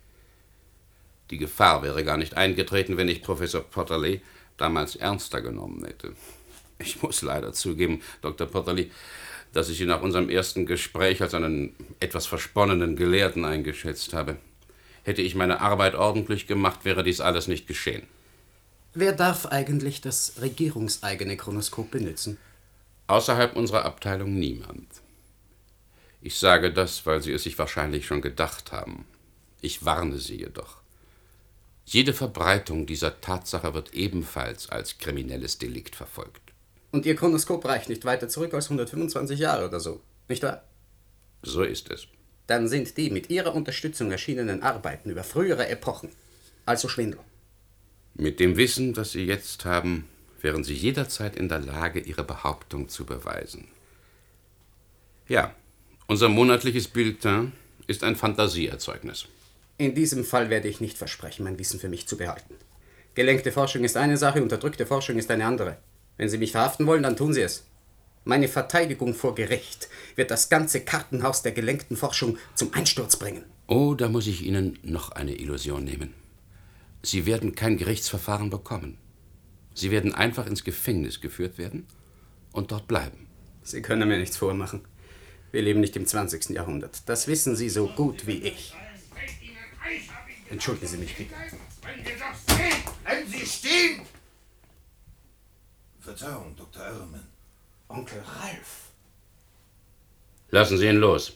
Die Gefahr wäre gar nicht eingetreten, wenn ich Professor Potterley damals ernster genommen hätte. Ich muss leider zugeben, Doktor Potterley, dass ich Sie nach unserem ersten Gespräch als einen etwas versponnenen Gelehrten eingeschätzt habe. Hätte ich meine Arbeit ordentlich gemacht, wäre dies alles nicht geschehen. Wer darf eigentlich das regierungseigene Chronoskop benutzen? Außerhalb unserer Abteilung niemand. Ich sage das, weil Sie es sich wahrscheinlich schon gedacht haben. Ich warne Sie jedoch. Jede Verbreitung dieser Tatsache wird ebenfalls als kriminelles Delikt verfolgt. Und Ihr Chronoskop reicht nicht weiter zurück als hundertfünfundzwanzig Jahre oder so, nicht wahr? So ist es. dann sind die mit Ihrer Unterstützung erschienenen Arbeiten über frühere Epochen also Schwindel. Mit dem Wissen, das Sie jetzt haben, wären Sie jederzeit in der Lage, Ihre Behauptung zu beweisen. Ja, unser monatliches Bulletin ist ein Fantasieerzeugnis. In diesem Fall werde ich nicht versprechen, mein Wissen für mich zu behalten. Gelenkte Forschung ist eine Sache, unterdrückte Forschung ist eine andere. Wenn Sie mich verhaften wollen, dann tun Sie es. Meine Verteidigung vor Gericht wird das ganze Kartenhaus der gelenkten Forschung zum Einsturz bringen. Oh, da muss ich Ihnen noch eine Illusion nehmen. Sie werden kein Gerichtsverfahren bekommen. Sie werden einfach ins Gefängnis geführt werden und dort bleiben. Sie können mir nichts vormachen. Wir leben nicht im zwanzigsten Jahrhundert. Das wissen Sie so gut wie ich. Entschuldigen Sie mich, bitte. Bleiben Sie stehen! Verzeihung, Doktor Erman. Onkel Ralf. Lassen Sie ihn los.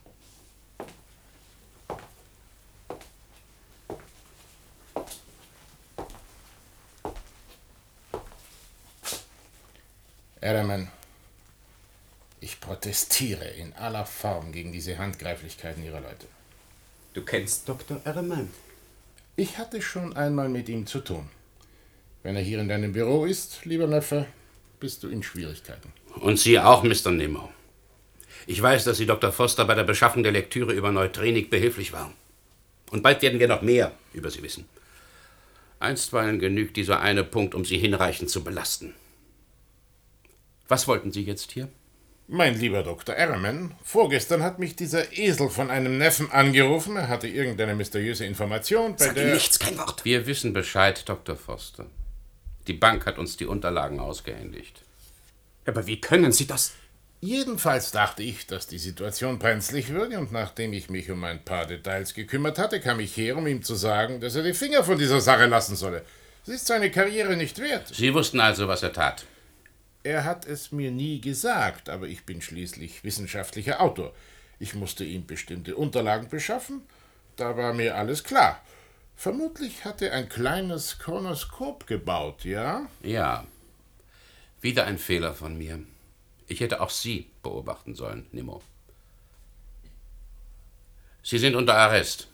Erman, ich protestiere in aller Form gegen diese Handgreiflichkeiten Ihrer Leute. Du kennst Doktor Erman? Ich hatte schon einmal mit ihm zu tun. Wenn er hier in deinem Büro ist, lieber Neffe, bist du in Schwierigkeiten. Und Sie auch, Mister Nemo. Ich weiß, dass Sie Doktor Foster bei der Beschaffung der Lektüre über Neutrinik behilflich waren. Und bald werden wir noch mehr über Sie wissen. Einstweilen genügt dieser eine Punkt, um Sie hinreichend zu belasten. Was wollten Sie jetzt hier? Mein lieber Doktor Erman, vorgestern hat mich dieser Esel von einem Neffen angerufen. Er hatte irgendeine mysteriöse Information, bei Sag der... ihm nichts, kein Wort. Wir wissen Bescheid, Doktor Foster. Die Bank hat uns die Unterlagen ausgehändigt. Aber wie können Sie das? Jedenfalls dachte ich, dass die Situation brenzlig würde, und nachdem ich mich um ein paar Details gekümmert hatte, kam ich her, um ihm zu sagen, dass er die Finger von dieser Sache lassen solle. Es ist seine Karriere nicht wert. Sie wussten also, was er tat? Er hat es mir nie gesagt, aber ich bin schließlich wissenschaftlicher Autor. Ich musste ihm bestimmte Unterlagen beschaffen, da war mir alles klar. Vermutlich hat er ein kleines Chronoskop gebaut, ja? Ja. Wieder ein Fehler von mir. Ich hätte auch Sie beobachten sollen, Nemo. Sie sind unter Arrest.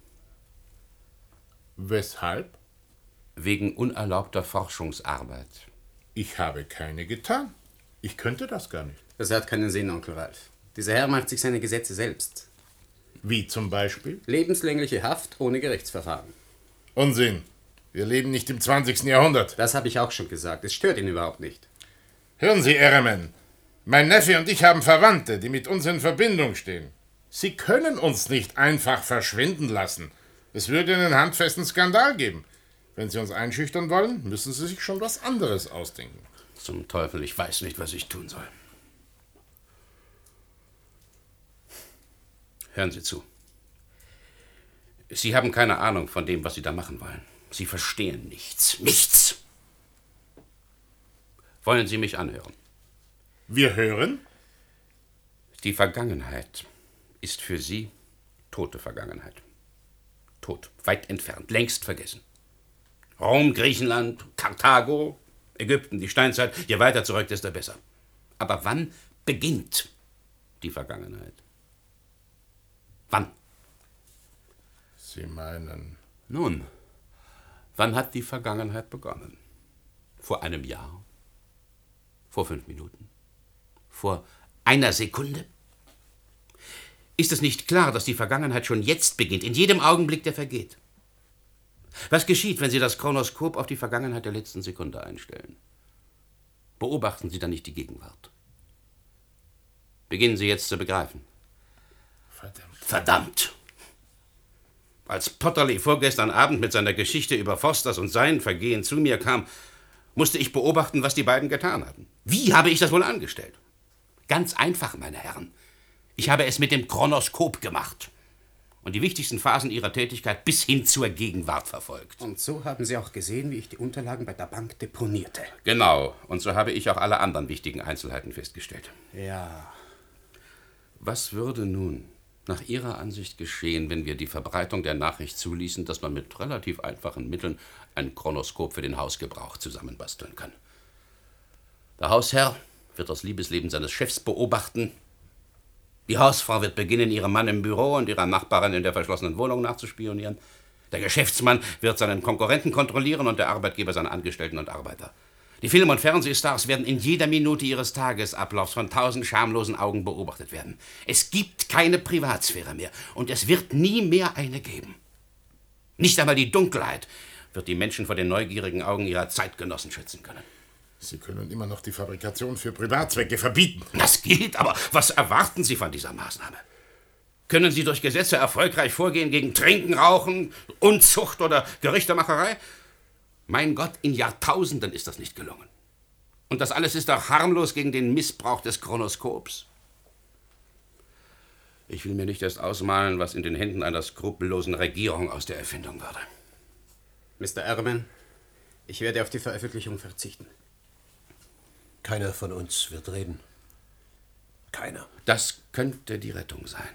Weshalb? Wegen unerlaubter Forschungsarbeit. Ich habe keine getan. Ich könnte das gar nicht. Das hat keinen Sinn, Onkel Ralf. Dieser Herr macht sich seine Gesetze selbst. Wie zum Beispiel? Lebenslängliche Haft ohne Gerichtsverfahren. Unsinn. Wir leben nicht im zwanzigsten Jahrhundert. Das habe ich auch schon gesagt. Es stört ihn überhaupt nicht. Hören Sie, Erman. Mein Neffe und ich haben Verwandte, die mit uns in Verbindung stehen. Sie können uns nicht einfach verschwinden lassen. Es würde einen handfesten Skandal geben. Wenn Sie uns einschüchtern wollen, müssen Sie sich schon was anderes ausdenken. Zum Teufel, ich weiß nicht, was ich tun soll. Hören Sie zu. Sie haben keine Ahnung von dem, was Sie da machen wollen. Sie verstehen nichts. Nichts! Wollen Sie mich anhören? Wir hören? Die Vergangenheit ist für Sie tote Vergangenheit. Tot, weit entfernt, längst vergessen. Rom, Griechenland, Karthago, Ägypten, die Steinzeit, je weiter zurück, desto besser. Aber wann beginnt die Vergangenheit? Wann? Sie meinen... Nun, wann hat die Vergangenheit begonnen? Vor einem Jahr? Vor fünf Minuten? Vor einer Sekunde? Ist es nicht klar, dass die Vergangenheit schon jetzt beginnt, in jedem Augenblick, der vergeht? Was geschieht, wenn Sie das Chronoskop auf die Vergangenheit der letzten Sekunde einstellen? Beobachten Sie dann nicht die Gegenwart? Beginnen Sie jetzt zu begreifen. Verdammt. Verdammt! Als Potterley vorgestern Abend mit seiner Geschichte über Fosters und sein Vergehen zu mir kam, musste ich beobachten, was die beiden getan hatten. Wie habe ich das wohl angestellt? Ganz einfach, meine Herren. Ich habe es mit dem Chronoskop gemacht und die wichtigsten Phasen ihrer Tätigkeit bis hin zur Gegenwart verfolgt. Und so haben Sie auch gesehen, wie ich die Unterlagen bei der Bank deponierte. Genau, und so habe ich auch alle anderen wichtigen Einzelheiten festgestellt. Ja. Was würde nun nach Ihrer Ansicht geschehen, wenn wir die Verbreitung der Nachricht zuließen, dass man mit relativ einfachen Mitteln ein Chronoskop für den Hausgebrauch zusammenbasteln kann? Der Hausherr wird das Liebesleben seines Chefs beobachten Die Hausfrau wird beginnen, ihrem Mann im Büro und ihrer Nachbarin in der verschlossenen Wohnung nachzuspionieren. Der Geschäftsmann wird seinen Konkurrenten kontrollieren und der Arbeitgeber seine Angestellten und Arbeiter. Die Film- und Fernsehstars werden in jeder Minute ihres Tagesablaufs von tausend schamlosen Augen beobachtet werden. Es gibt keine Privatsphäre mehr und es wird nie mehr eine geben. Nicht einmal die Dunkelheit wird die Menschen vor den neugierigen Augen ihrer Zeitgenossen schützen können. Sie können immer noch die Fabrikation für Privatzwecke verbieten. Das geht, aber was erwarten Sie von dieser Maßnahme? Können Sie durch Gesetze erfolgreich vorgehen gegen Trinken, Rauchen, Unzucht oder Gerichtemacherei? Mein Gott, in Jahrtausenden ist das nicht gelungen. Und das alles ist doch harmlos gegen den Missbrauch des Chronoskops. Ich will mir nicht erst ausmalen, was in den Händen einer skrupellosen Regierung aus der Erfindung würde. Mister Ehrman, ich werde auf die Veröffentlichung verzichten. Keiner von uns wird reden. Keiner. Das könnte die Rettung sein.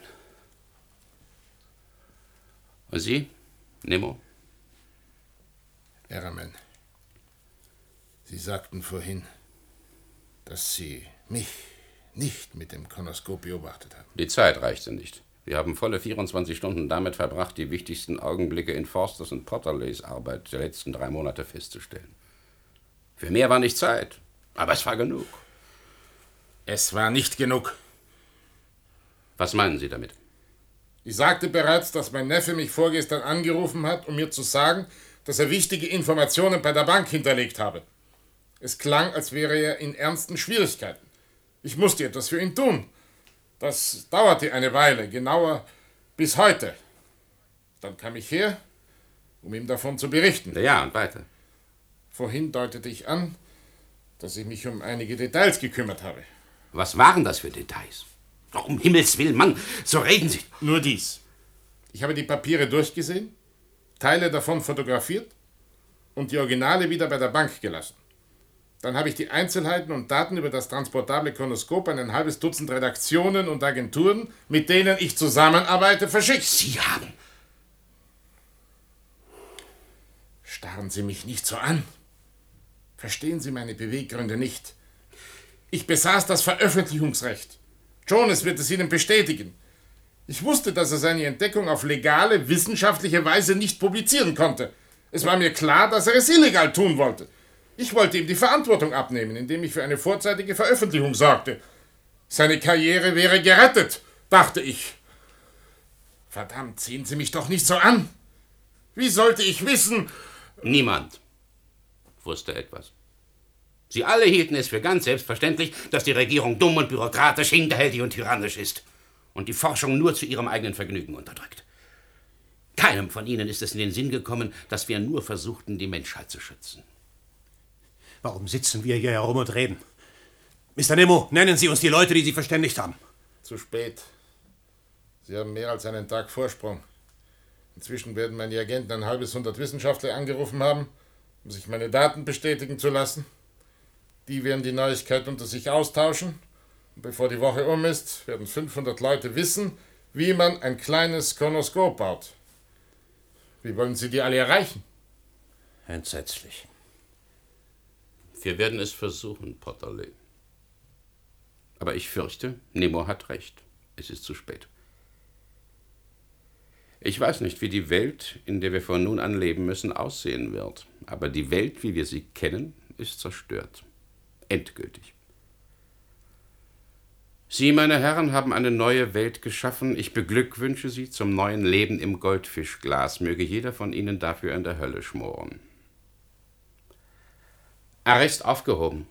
Und Sie, Nemo? Ehrman, Sie sagten vorhin, dass Sie mich nicht mit dem Chronoskop beobachtet haben. Die Zeit reichte nicht. Wir haben volle vierundzwanzig Stunden damit verbracht, die wichtigsten Augenblicke in Forsters und Potterleys Arbeit der letzten drei Monate festzustellen. Für mehr war nicht Zeit, aber es war genug. Es war nicht genug. Was meinen Sie damit? Ich sagte bereits, dass mein Neffe mich vorgestern angerufen hat, um mir zu sagen, dass er wichtige Informationen bei der Bank hinterlegt habe. Es klang, als wäre er in ernsten Schwierigkeiten. Ich musste etwas für ihn tun. Das dauerte eine Weile, genauer bis heute. Dann kam ich her, um ihm davon zu berichten. Ja, und weiter. Vorhin deutete ich an, dass ich mich um einige Details gekümmert habe. Was waren das für Details? Oh, um Himmels Willen, Mann, so reden Sie. Nur dies. Ich habe die Papiere durchgesehen, Teile davon fotografiert und die Originale wieder bei der Bank gelassen. Dann habe ich die Einzelheiten und Daten über das transportable Chronoskop an ein halbes Dutzend Redaktionen und Agenturen, mit denen ich zusammenarbeite, verschickt. Sie haben... Starren Sie mich nicht so an. Verstehen Sie meine Beweggründe nicht. Ich besaß das Veröffentlichungsrecht. Jonas wird es Ihnen bestätigen. Ich wusste, dass er seine Entdeckung auf legale, wissenschaftliche Weise nicht publizieren konnte. Es war mir klar, dass er es illegal tun wollte. Ich wollte ihm die Verantwortung abnehmen, indem ich für eine vorzeitige Veröffentlichung sorgte. Seine Karriere wäre gerettet, dachte ich. Verdammt, sehen Sie mich doch nicht so an. Wie sollte ich wissen... Niemand wusste etwas. Sie alle hielten es für ganz selbstverständlich, dass die Regierung dumm und bürokratisch, hinterhältig und tyrannisch ist und die Forschung nur zu ihrem eigenen Vergnügen unterdrückt. Keinem von ihnen ist es in den Sinn gekommen, dass wir nur versuchten, die Menschheit zu schützen. Warum sitzen wir hier herum und reden? Mister Nemo, nennen Sie uns die Leute, die Sie verständigt haben. Zu spät. Sie haben mehr als einen Tag Vorsprung. Inzwischen werden meine Agenten ein halbes Hundert Wissenschaftler angerufen haben, um sich meine Daten bestätigen zu lassen. Die werden die Neuigkeit unter sich austauschen. Und bevor die Woche um ist, werden fünfhundert Leute wissen, wie man ein kleines Chronoskop baut. Wie wollen Sie die alle erreichen? Entsetzlich. Wir werden es versuchen, Potterley. Aber ich fürchte, Nemo hat recht. Es ist zu spät. Ich weiß nicht, wie die Welt, in der wir von nun an leben müssen, aussehen wird. Aber die Welt, wie wir sie kennen, ist zerstört. Endgültig. Sie, meine Herren, haben eine neue Welt geschaffen. Ich beglückwünsche Sie zum neuen Leben im Goldfischglas. Möge jeder von Ihnen dafür in der Hölle schmoren. Arrest aufgehoben.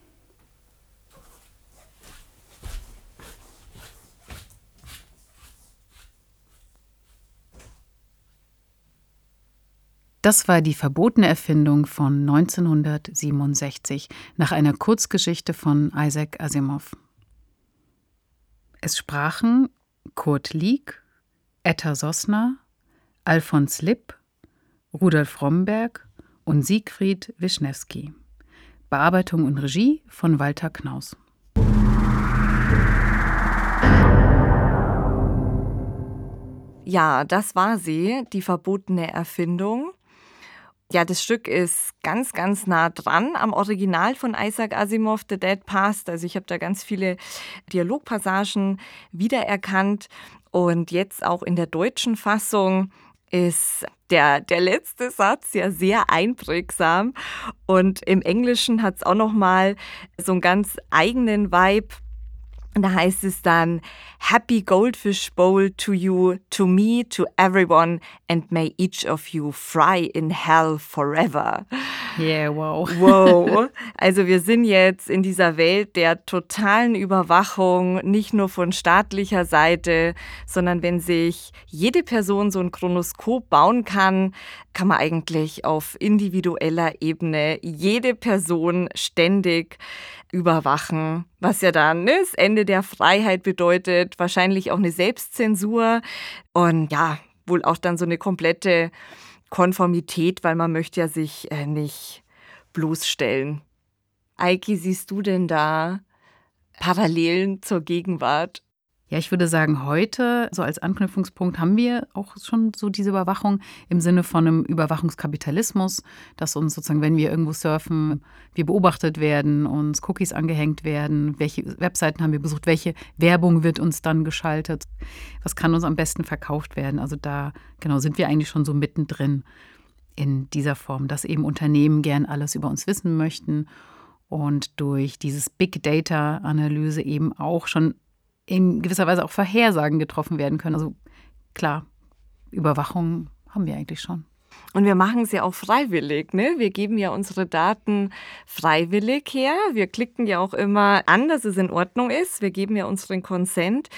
Das war die verbotene Erfindung von neunzehnhundertsiebenundsechzig nach einer Kurzgeschichte von Isaac Asimov. Es sprachen Kurt Lieck, Etta Sossner, Alfons Lipp, Rudolf Romberg und Siegfried Wischnewski. Bearbeitung und Regie von Walter Knaus. Ja, das war sie, die verbotene Erfindung. Ja, das Stück ist ganz, ganz nah dran am Original von Isaac Asimov, The Dead Past. Also ich habe da ganz viele Dialogpassagen wiedererkannt. Und jetzt auch in der deutschen Fassung ist der, der letzte Satz ja sehr einprägsam. Und im Englischen hat es auch noch mal so einen ganz eigenen Vibe. Und da heißt es dann, Happy Goldfish Bowl to you, to me, to everyone, and may each of you fry in hell forever. Yeah, wow. Wow. Also wir sind jetzt in dieser Welt der totalen Überwachung, nicht nur von staatlicher Seite, sondern wenn sich jede Person so ein Chronoskop bauen kann, kann man eigentlich auf individueller Ebene jede Person ständig überwachen, was ja dann ne, das Ende der Freiheit bedeutet, wahrscheinlich auch eine Selbstzensur und ja, wohl auch dann so eine komplette Konformität, weil man möchte ja sich äh, nicht bloßstellen. Eiki, siehst du denn da Parallelen zur Gegenwart? Ja, ich würde sagen, heute, so als Anknüpfungspunkt, haben wir auch schon so diese Überwachung im Sinne von einem Überwachungskapitalismus, dass uns sozusagen, wenn wir irgendwo surfen, wir beobachtet werden, uns Cookies angehängt werden, welche Webseiten haben wir besucht, welche Werbung wird uns dann geschaltet, was kann uns am besten verkauft werden. Also da, genau, sind wir eigentlich schon so mittendrin in dieser Form, dass eben Unternehmen gern alles über uns wissen möchten und durch dieses Big Data-Analyse eben auch schon in gewisser Weise auch Vorhersagen getroffen werden können. Also klar, Überwachung haben wir eigentlich schon. Und wir machen es ja auch freiwillig, ne? Wir geben ja unsere Daten freiwillig her. Wir klicken ja auch immer an, dass es in Ordnung ist. Wir geben ja unseren Consent.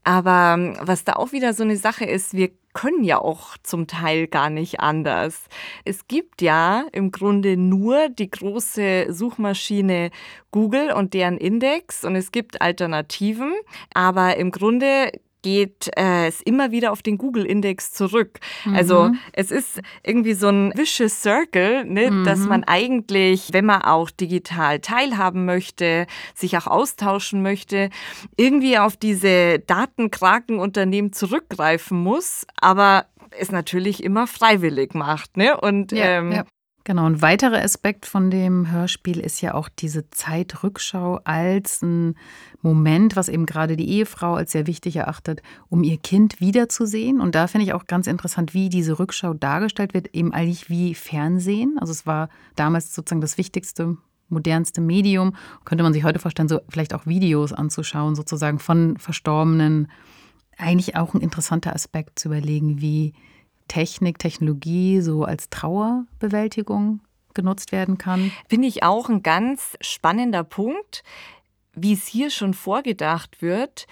Aber was da auch wieder so eine Sache ist, wir können ja auch zum Teil gar nicht anders. Es gibt ja im Grunde nur die große Suchmaschine Google und deren Index und es gibt Alternativen, aber im Grunde geht äh, es immer wieder auf den Google-Index zurück. Mhm. Also es ist irgendwie so ein vicious circle, ne, mhm. dass man eigentlich, wenn man auch digital teilhaben möchte, sich auch austauschen möchte, irgendwie auf diese Datenkrakenunternehmen zurückgreifen muss, aber es natürlich immer freiwillig macht. Ne? Und ja, ähm, ja. Genau, ein weiterer Aspekt von dem Hörspiel ist ja auch diese Zeitrückschau als ein Moment, was eben gerade die Ehefrau als sehr wichtig erachtet, um ihr Kind wiederzusehen. Und da finde ich auch ganz interessant, wie diese Rückschau dargestellt wird, eben eigentlich wie Fernsehen. Also es war damals sozusagen das wichtigste, modernste Medium. Könnte man sich heute vorstellen, so vielleicht auch Videos anzuschauen, sozusagen von Verstorbenen. Eigentlich auch ein interessanter Aspekt zu überlegen, wie Technik, Technologie so als Trauerbewältigung genutzt werden kann. Finde ich auch ein ganz spannender Punkt, wie es hier schon vorgedacht wird,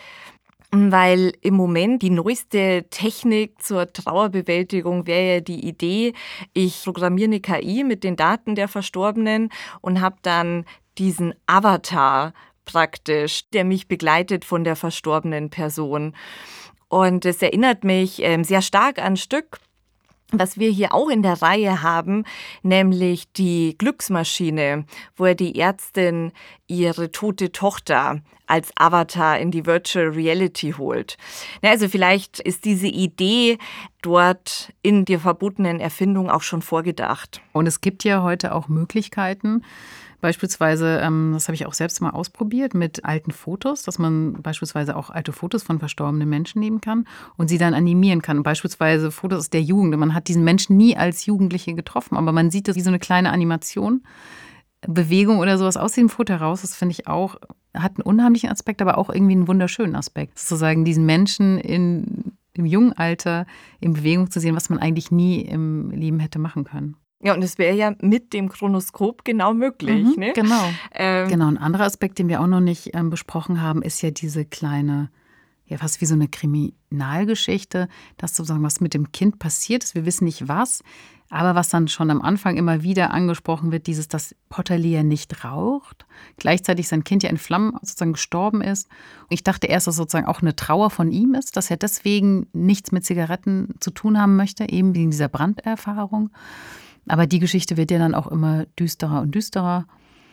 weil im Moment die neueste Technik zur Trauerbewältigung wäre ja die Idee, ich programmiere eine K I mit den Daten der Verstorbenen und habe dann diesen Avatar praktisch, der mich begleitet von der verstorbenen Person. Und es erinnert mich ähm, sehr stark an ein Stück, was wir hier auch in der Reihe haben, nämlich die Glücksmaschine, wo ja die Ärztin ihre tote Tochter als Avatar in die Virtual Reality holt. Na, also vielleicht ist diese Idee dort in der verbotenen Erfindung auch schon vorgedacht. Und es gibt ja heute auch Möglichkeiten, beispielsweise, ähm, das habe ich auch selbst mal ausprobiert, mit alten Fotos, dass man beispielsweise auch alte Fotos von verstorbenen Menschen nehmen kann und sie dann animieren kann. Beispielsweise Fotos aus der Jugend. Man hat diesen Menschen nie als Jugendliche getroffen, aber man sieht das wie so eine kleine Animation, Bewegung oder sowas aus dem Foto heraus. Das finde ich auch, hat einen unheimlichen Aspekt, aber auch irgendwie einen wunderschönen Aspekt. Sozusagen diesen Menschen in, im jungen Alter in Bewegung zu sehen, was man eigentlich nie im Leben hätte machen können. Ja, und es wäre ja mit dem Chronoskop genau möglich. Mhm, ne? Genau. Ähm, genau. Ein anderer Aspekt, den wir auch noch nicht ähm, besprochen haben, ist ja diese kleine, ja fast wie so eine Kriminalgeschichte, dass sozusagen was mit dem Kind passiert ist. Wir wissen nicht was, aber was dann schon am Anfang immer wieder angesprochen wird, dieses, dass Potterlier nicht raucht, gleichzeitig sein Kind ja in Flammen sozusagen gestorben ist. Und ich dachte erst, dass sozusagen auch eine Trauer von ihm ist, dass er deswegen nichts mit Zigaretten zu tun haben möchte, eben wegen dieser Branderfahrung. Aber die Geschichte wird ja dann auch immer düsterer und düsterer.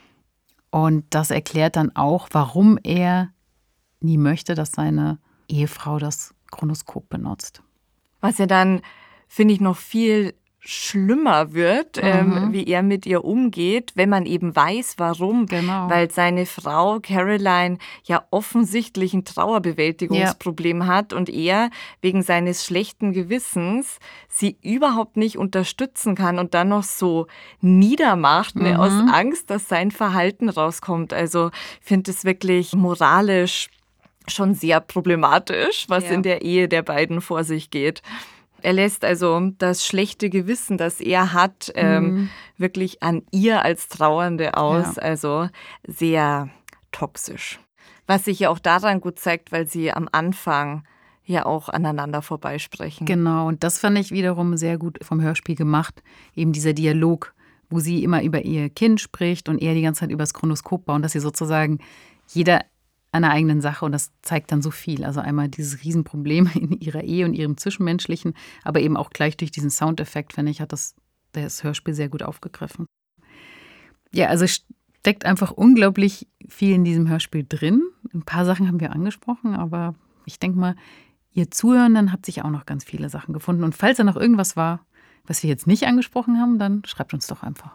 Und das erklärt dann auch, warum er nie möchte, dass seine Ehefrau das Chronoskop benutzt. Was ja dann, finde ich, noch viel schlimmer wird, Mhm. ähm, wie er mit ihr umgeht, wenn man eben weiß, warum. Genau. Weil seine Frau Caroline ja offensichtlich ein Trauerbewältigungsproblem hat und er wegen seines schlechten Gewissens sie überhaupt nicht unterstützen kann und dann noch so niedermacht, ne, Mhm. aus Angst, dass sein Verhalten rauskommt. Also ich finde es wirklich moralisch schon sehr problematisch, was Ja. in der Ehe der beiden vor sich geht. Er lässt also das schlechte Gewissen, das er hat, ähm, Mhm. wirklich an ihr als Trauernde aus. Ja. Also sehr toxisch. Was sich ja auch daran gut zeigt, weil sie am Anfang ja auch aneinander vorbeisprechen. Genau, und das fand ich wiederum sehr gut vom Hörspiel gemacht. Eben dieser Dialog, wo sie immer über ihr Kind spricht und er die ganze Zeit über das Chronoskop baut, dass sie sozusagen jeder einer eigenen Sache, und das zeigt dann so viel. Also einmal dieses Riesenproblem in ihrer Ehe und ihrem Zwischenmenschlichen, aber eben auch gleich durch diesen Soundeffekt, finde ich, hat das das Hörspiel sehr gut aufgegriffen. Ja, also steckt einfach unglaublich viel in diesem Hörspiel drin. Ein paar Sachen haben wir angesprochen, aber ich denke mal, ihr Zuhörenden habt sich auch noch ganz viele Sachen gefunden. Und falls da noch irgendwas war, was wir jetzt nicht angesprochen haben, dann schreibt uns doch einfach.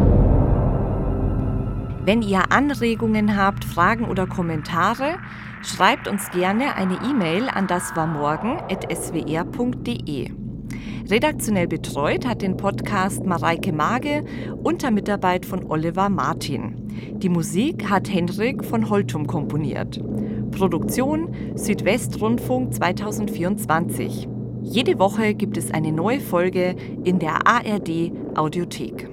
Wenn ihr Anregungen habt, Fragen oder Kommentare, schreibt uns gerne eine E-Mail an daswarmorgen at s w r punkt d e. Redaktionell betreut hat den Podcast Mareike Mage unter Mitarbeit von Oliver Martin. Die Musik hat Henrik von Holtum komponiert. Produktion Südwestrundfunk zwanzig vierundzwanzig. Jede Woche gibt es eine neue Folge in der A R D Audiothek.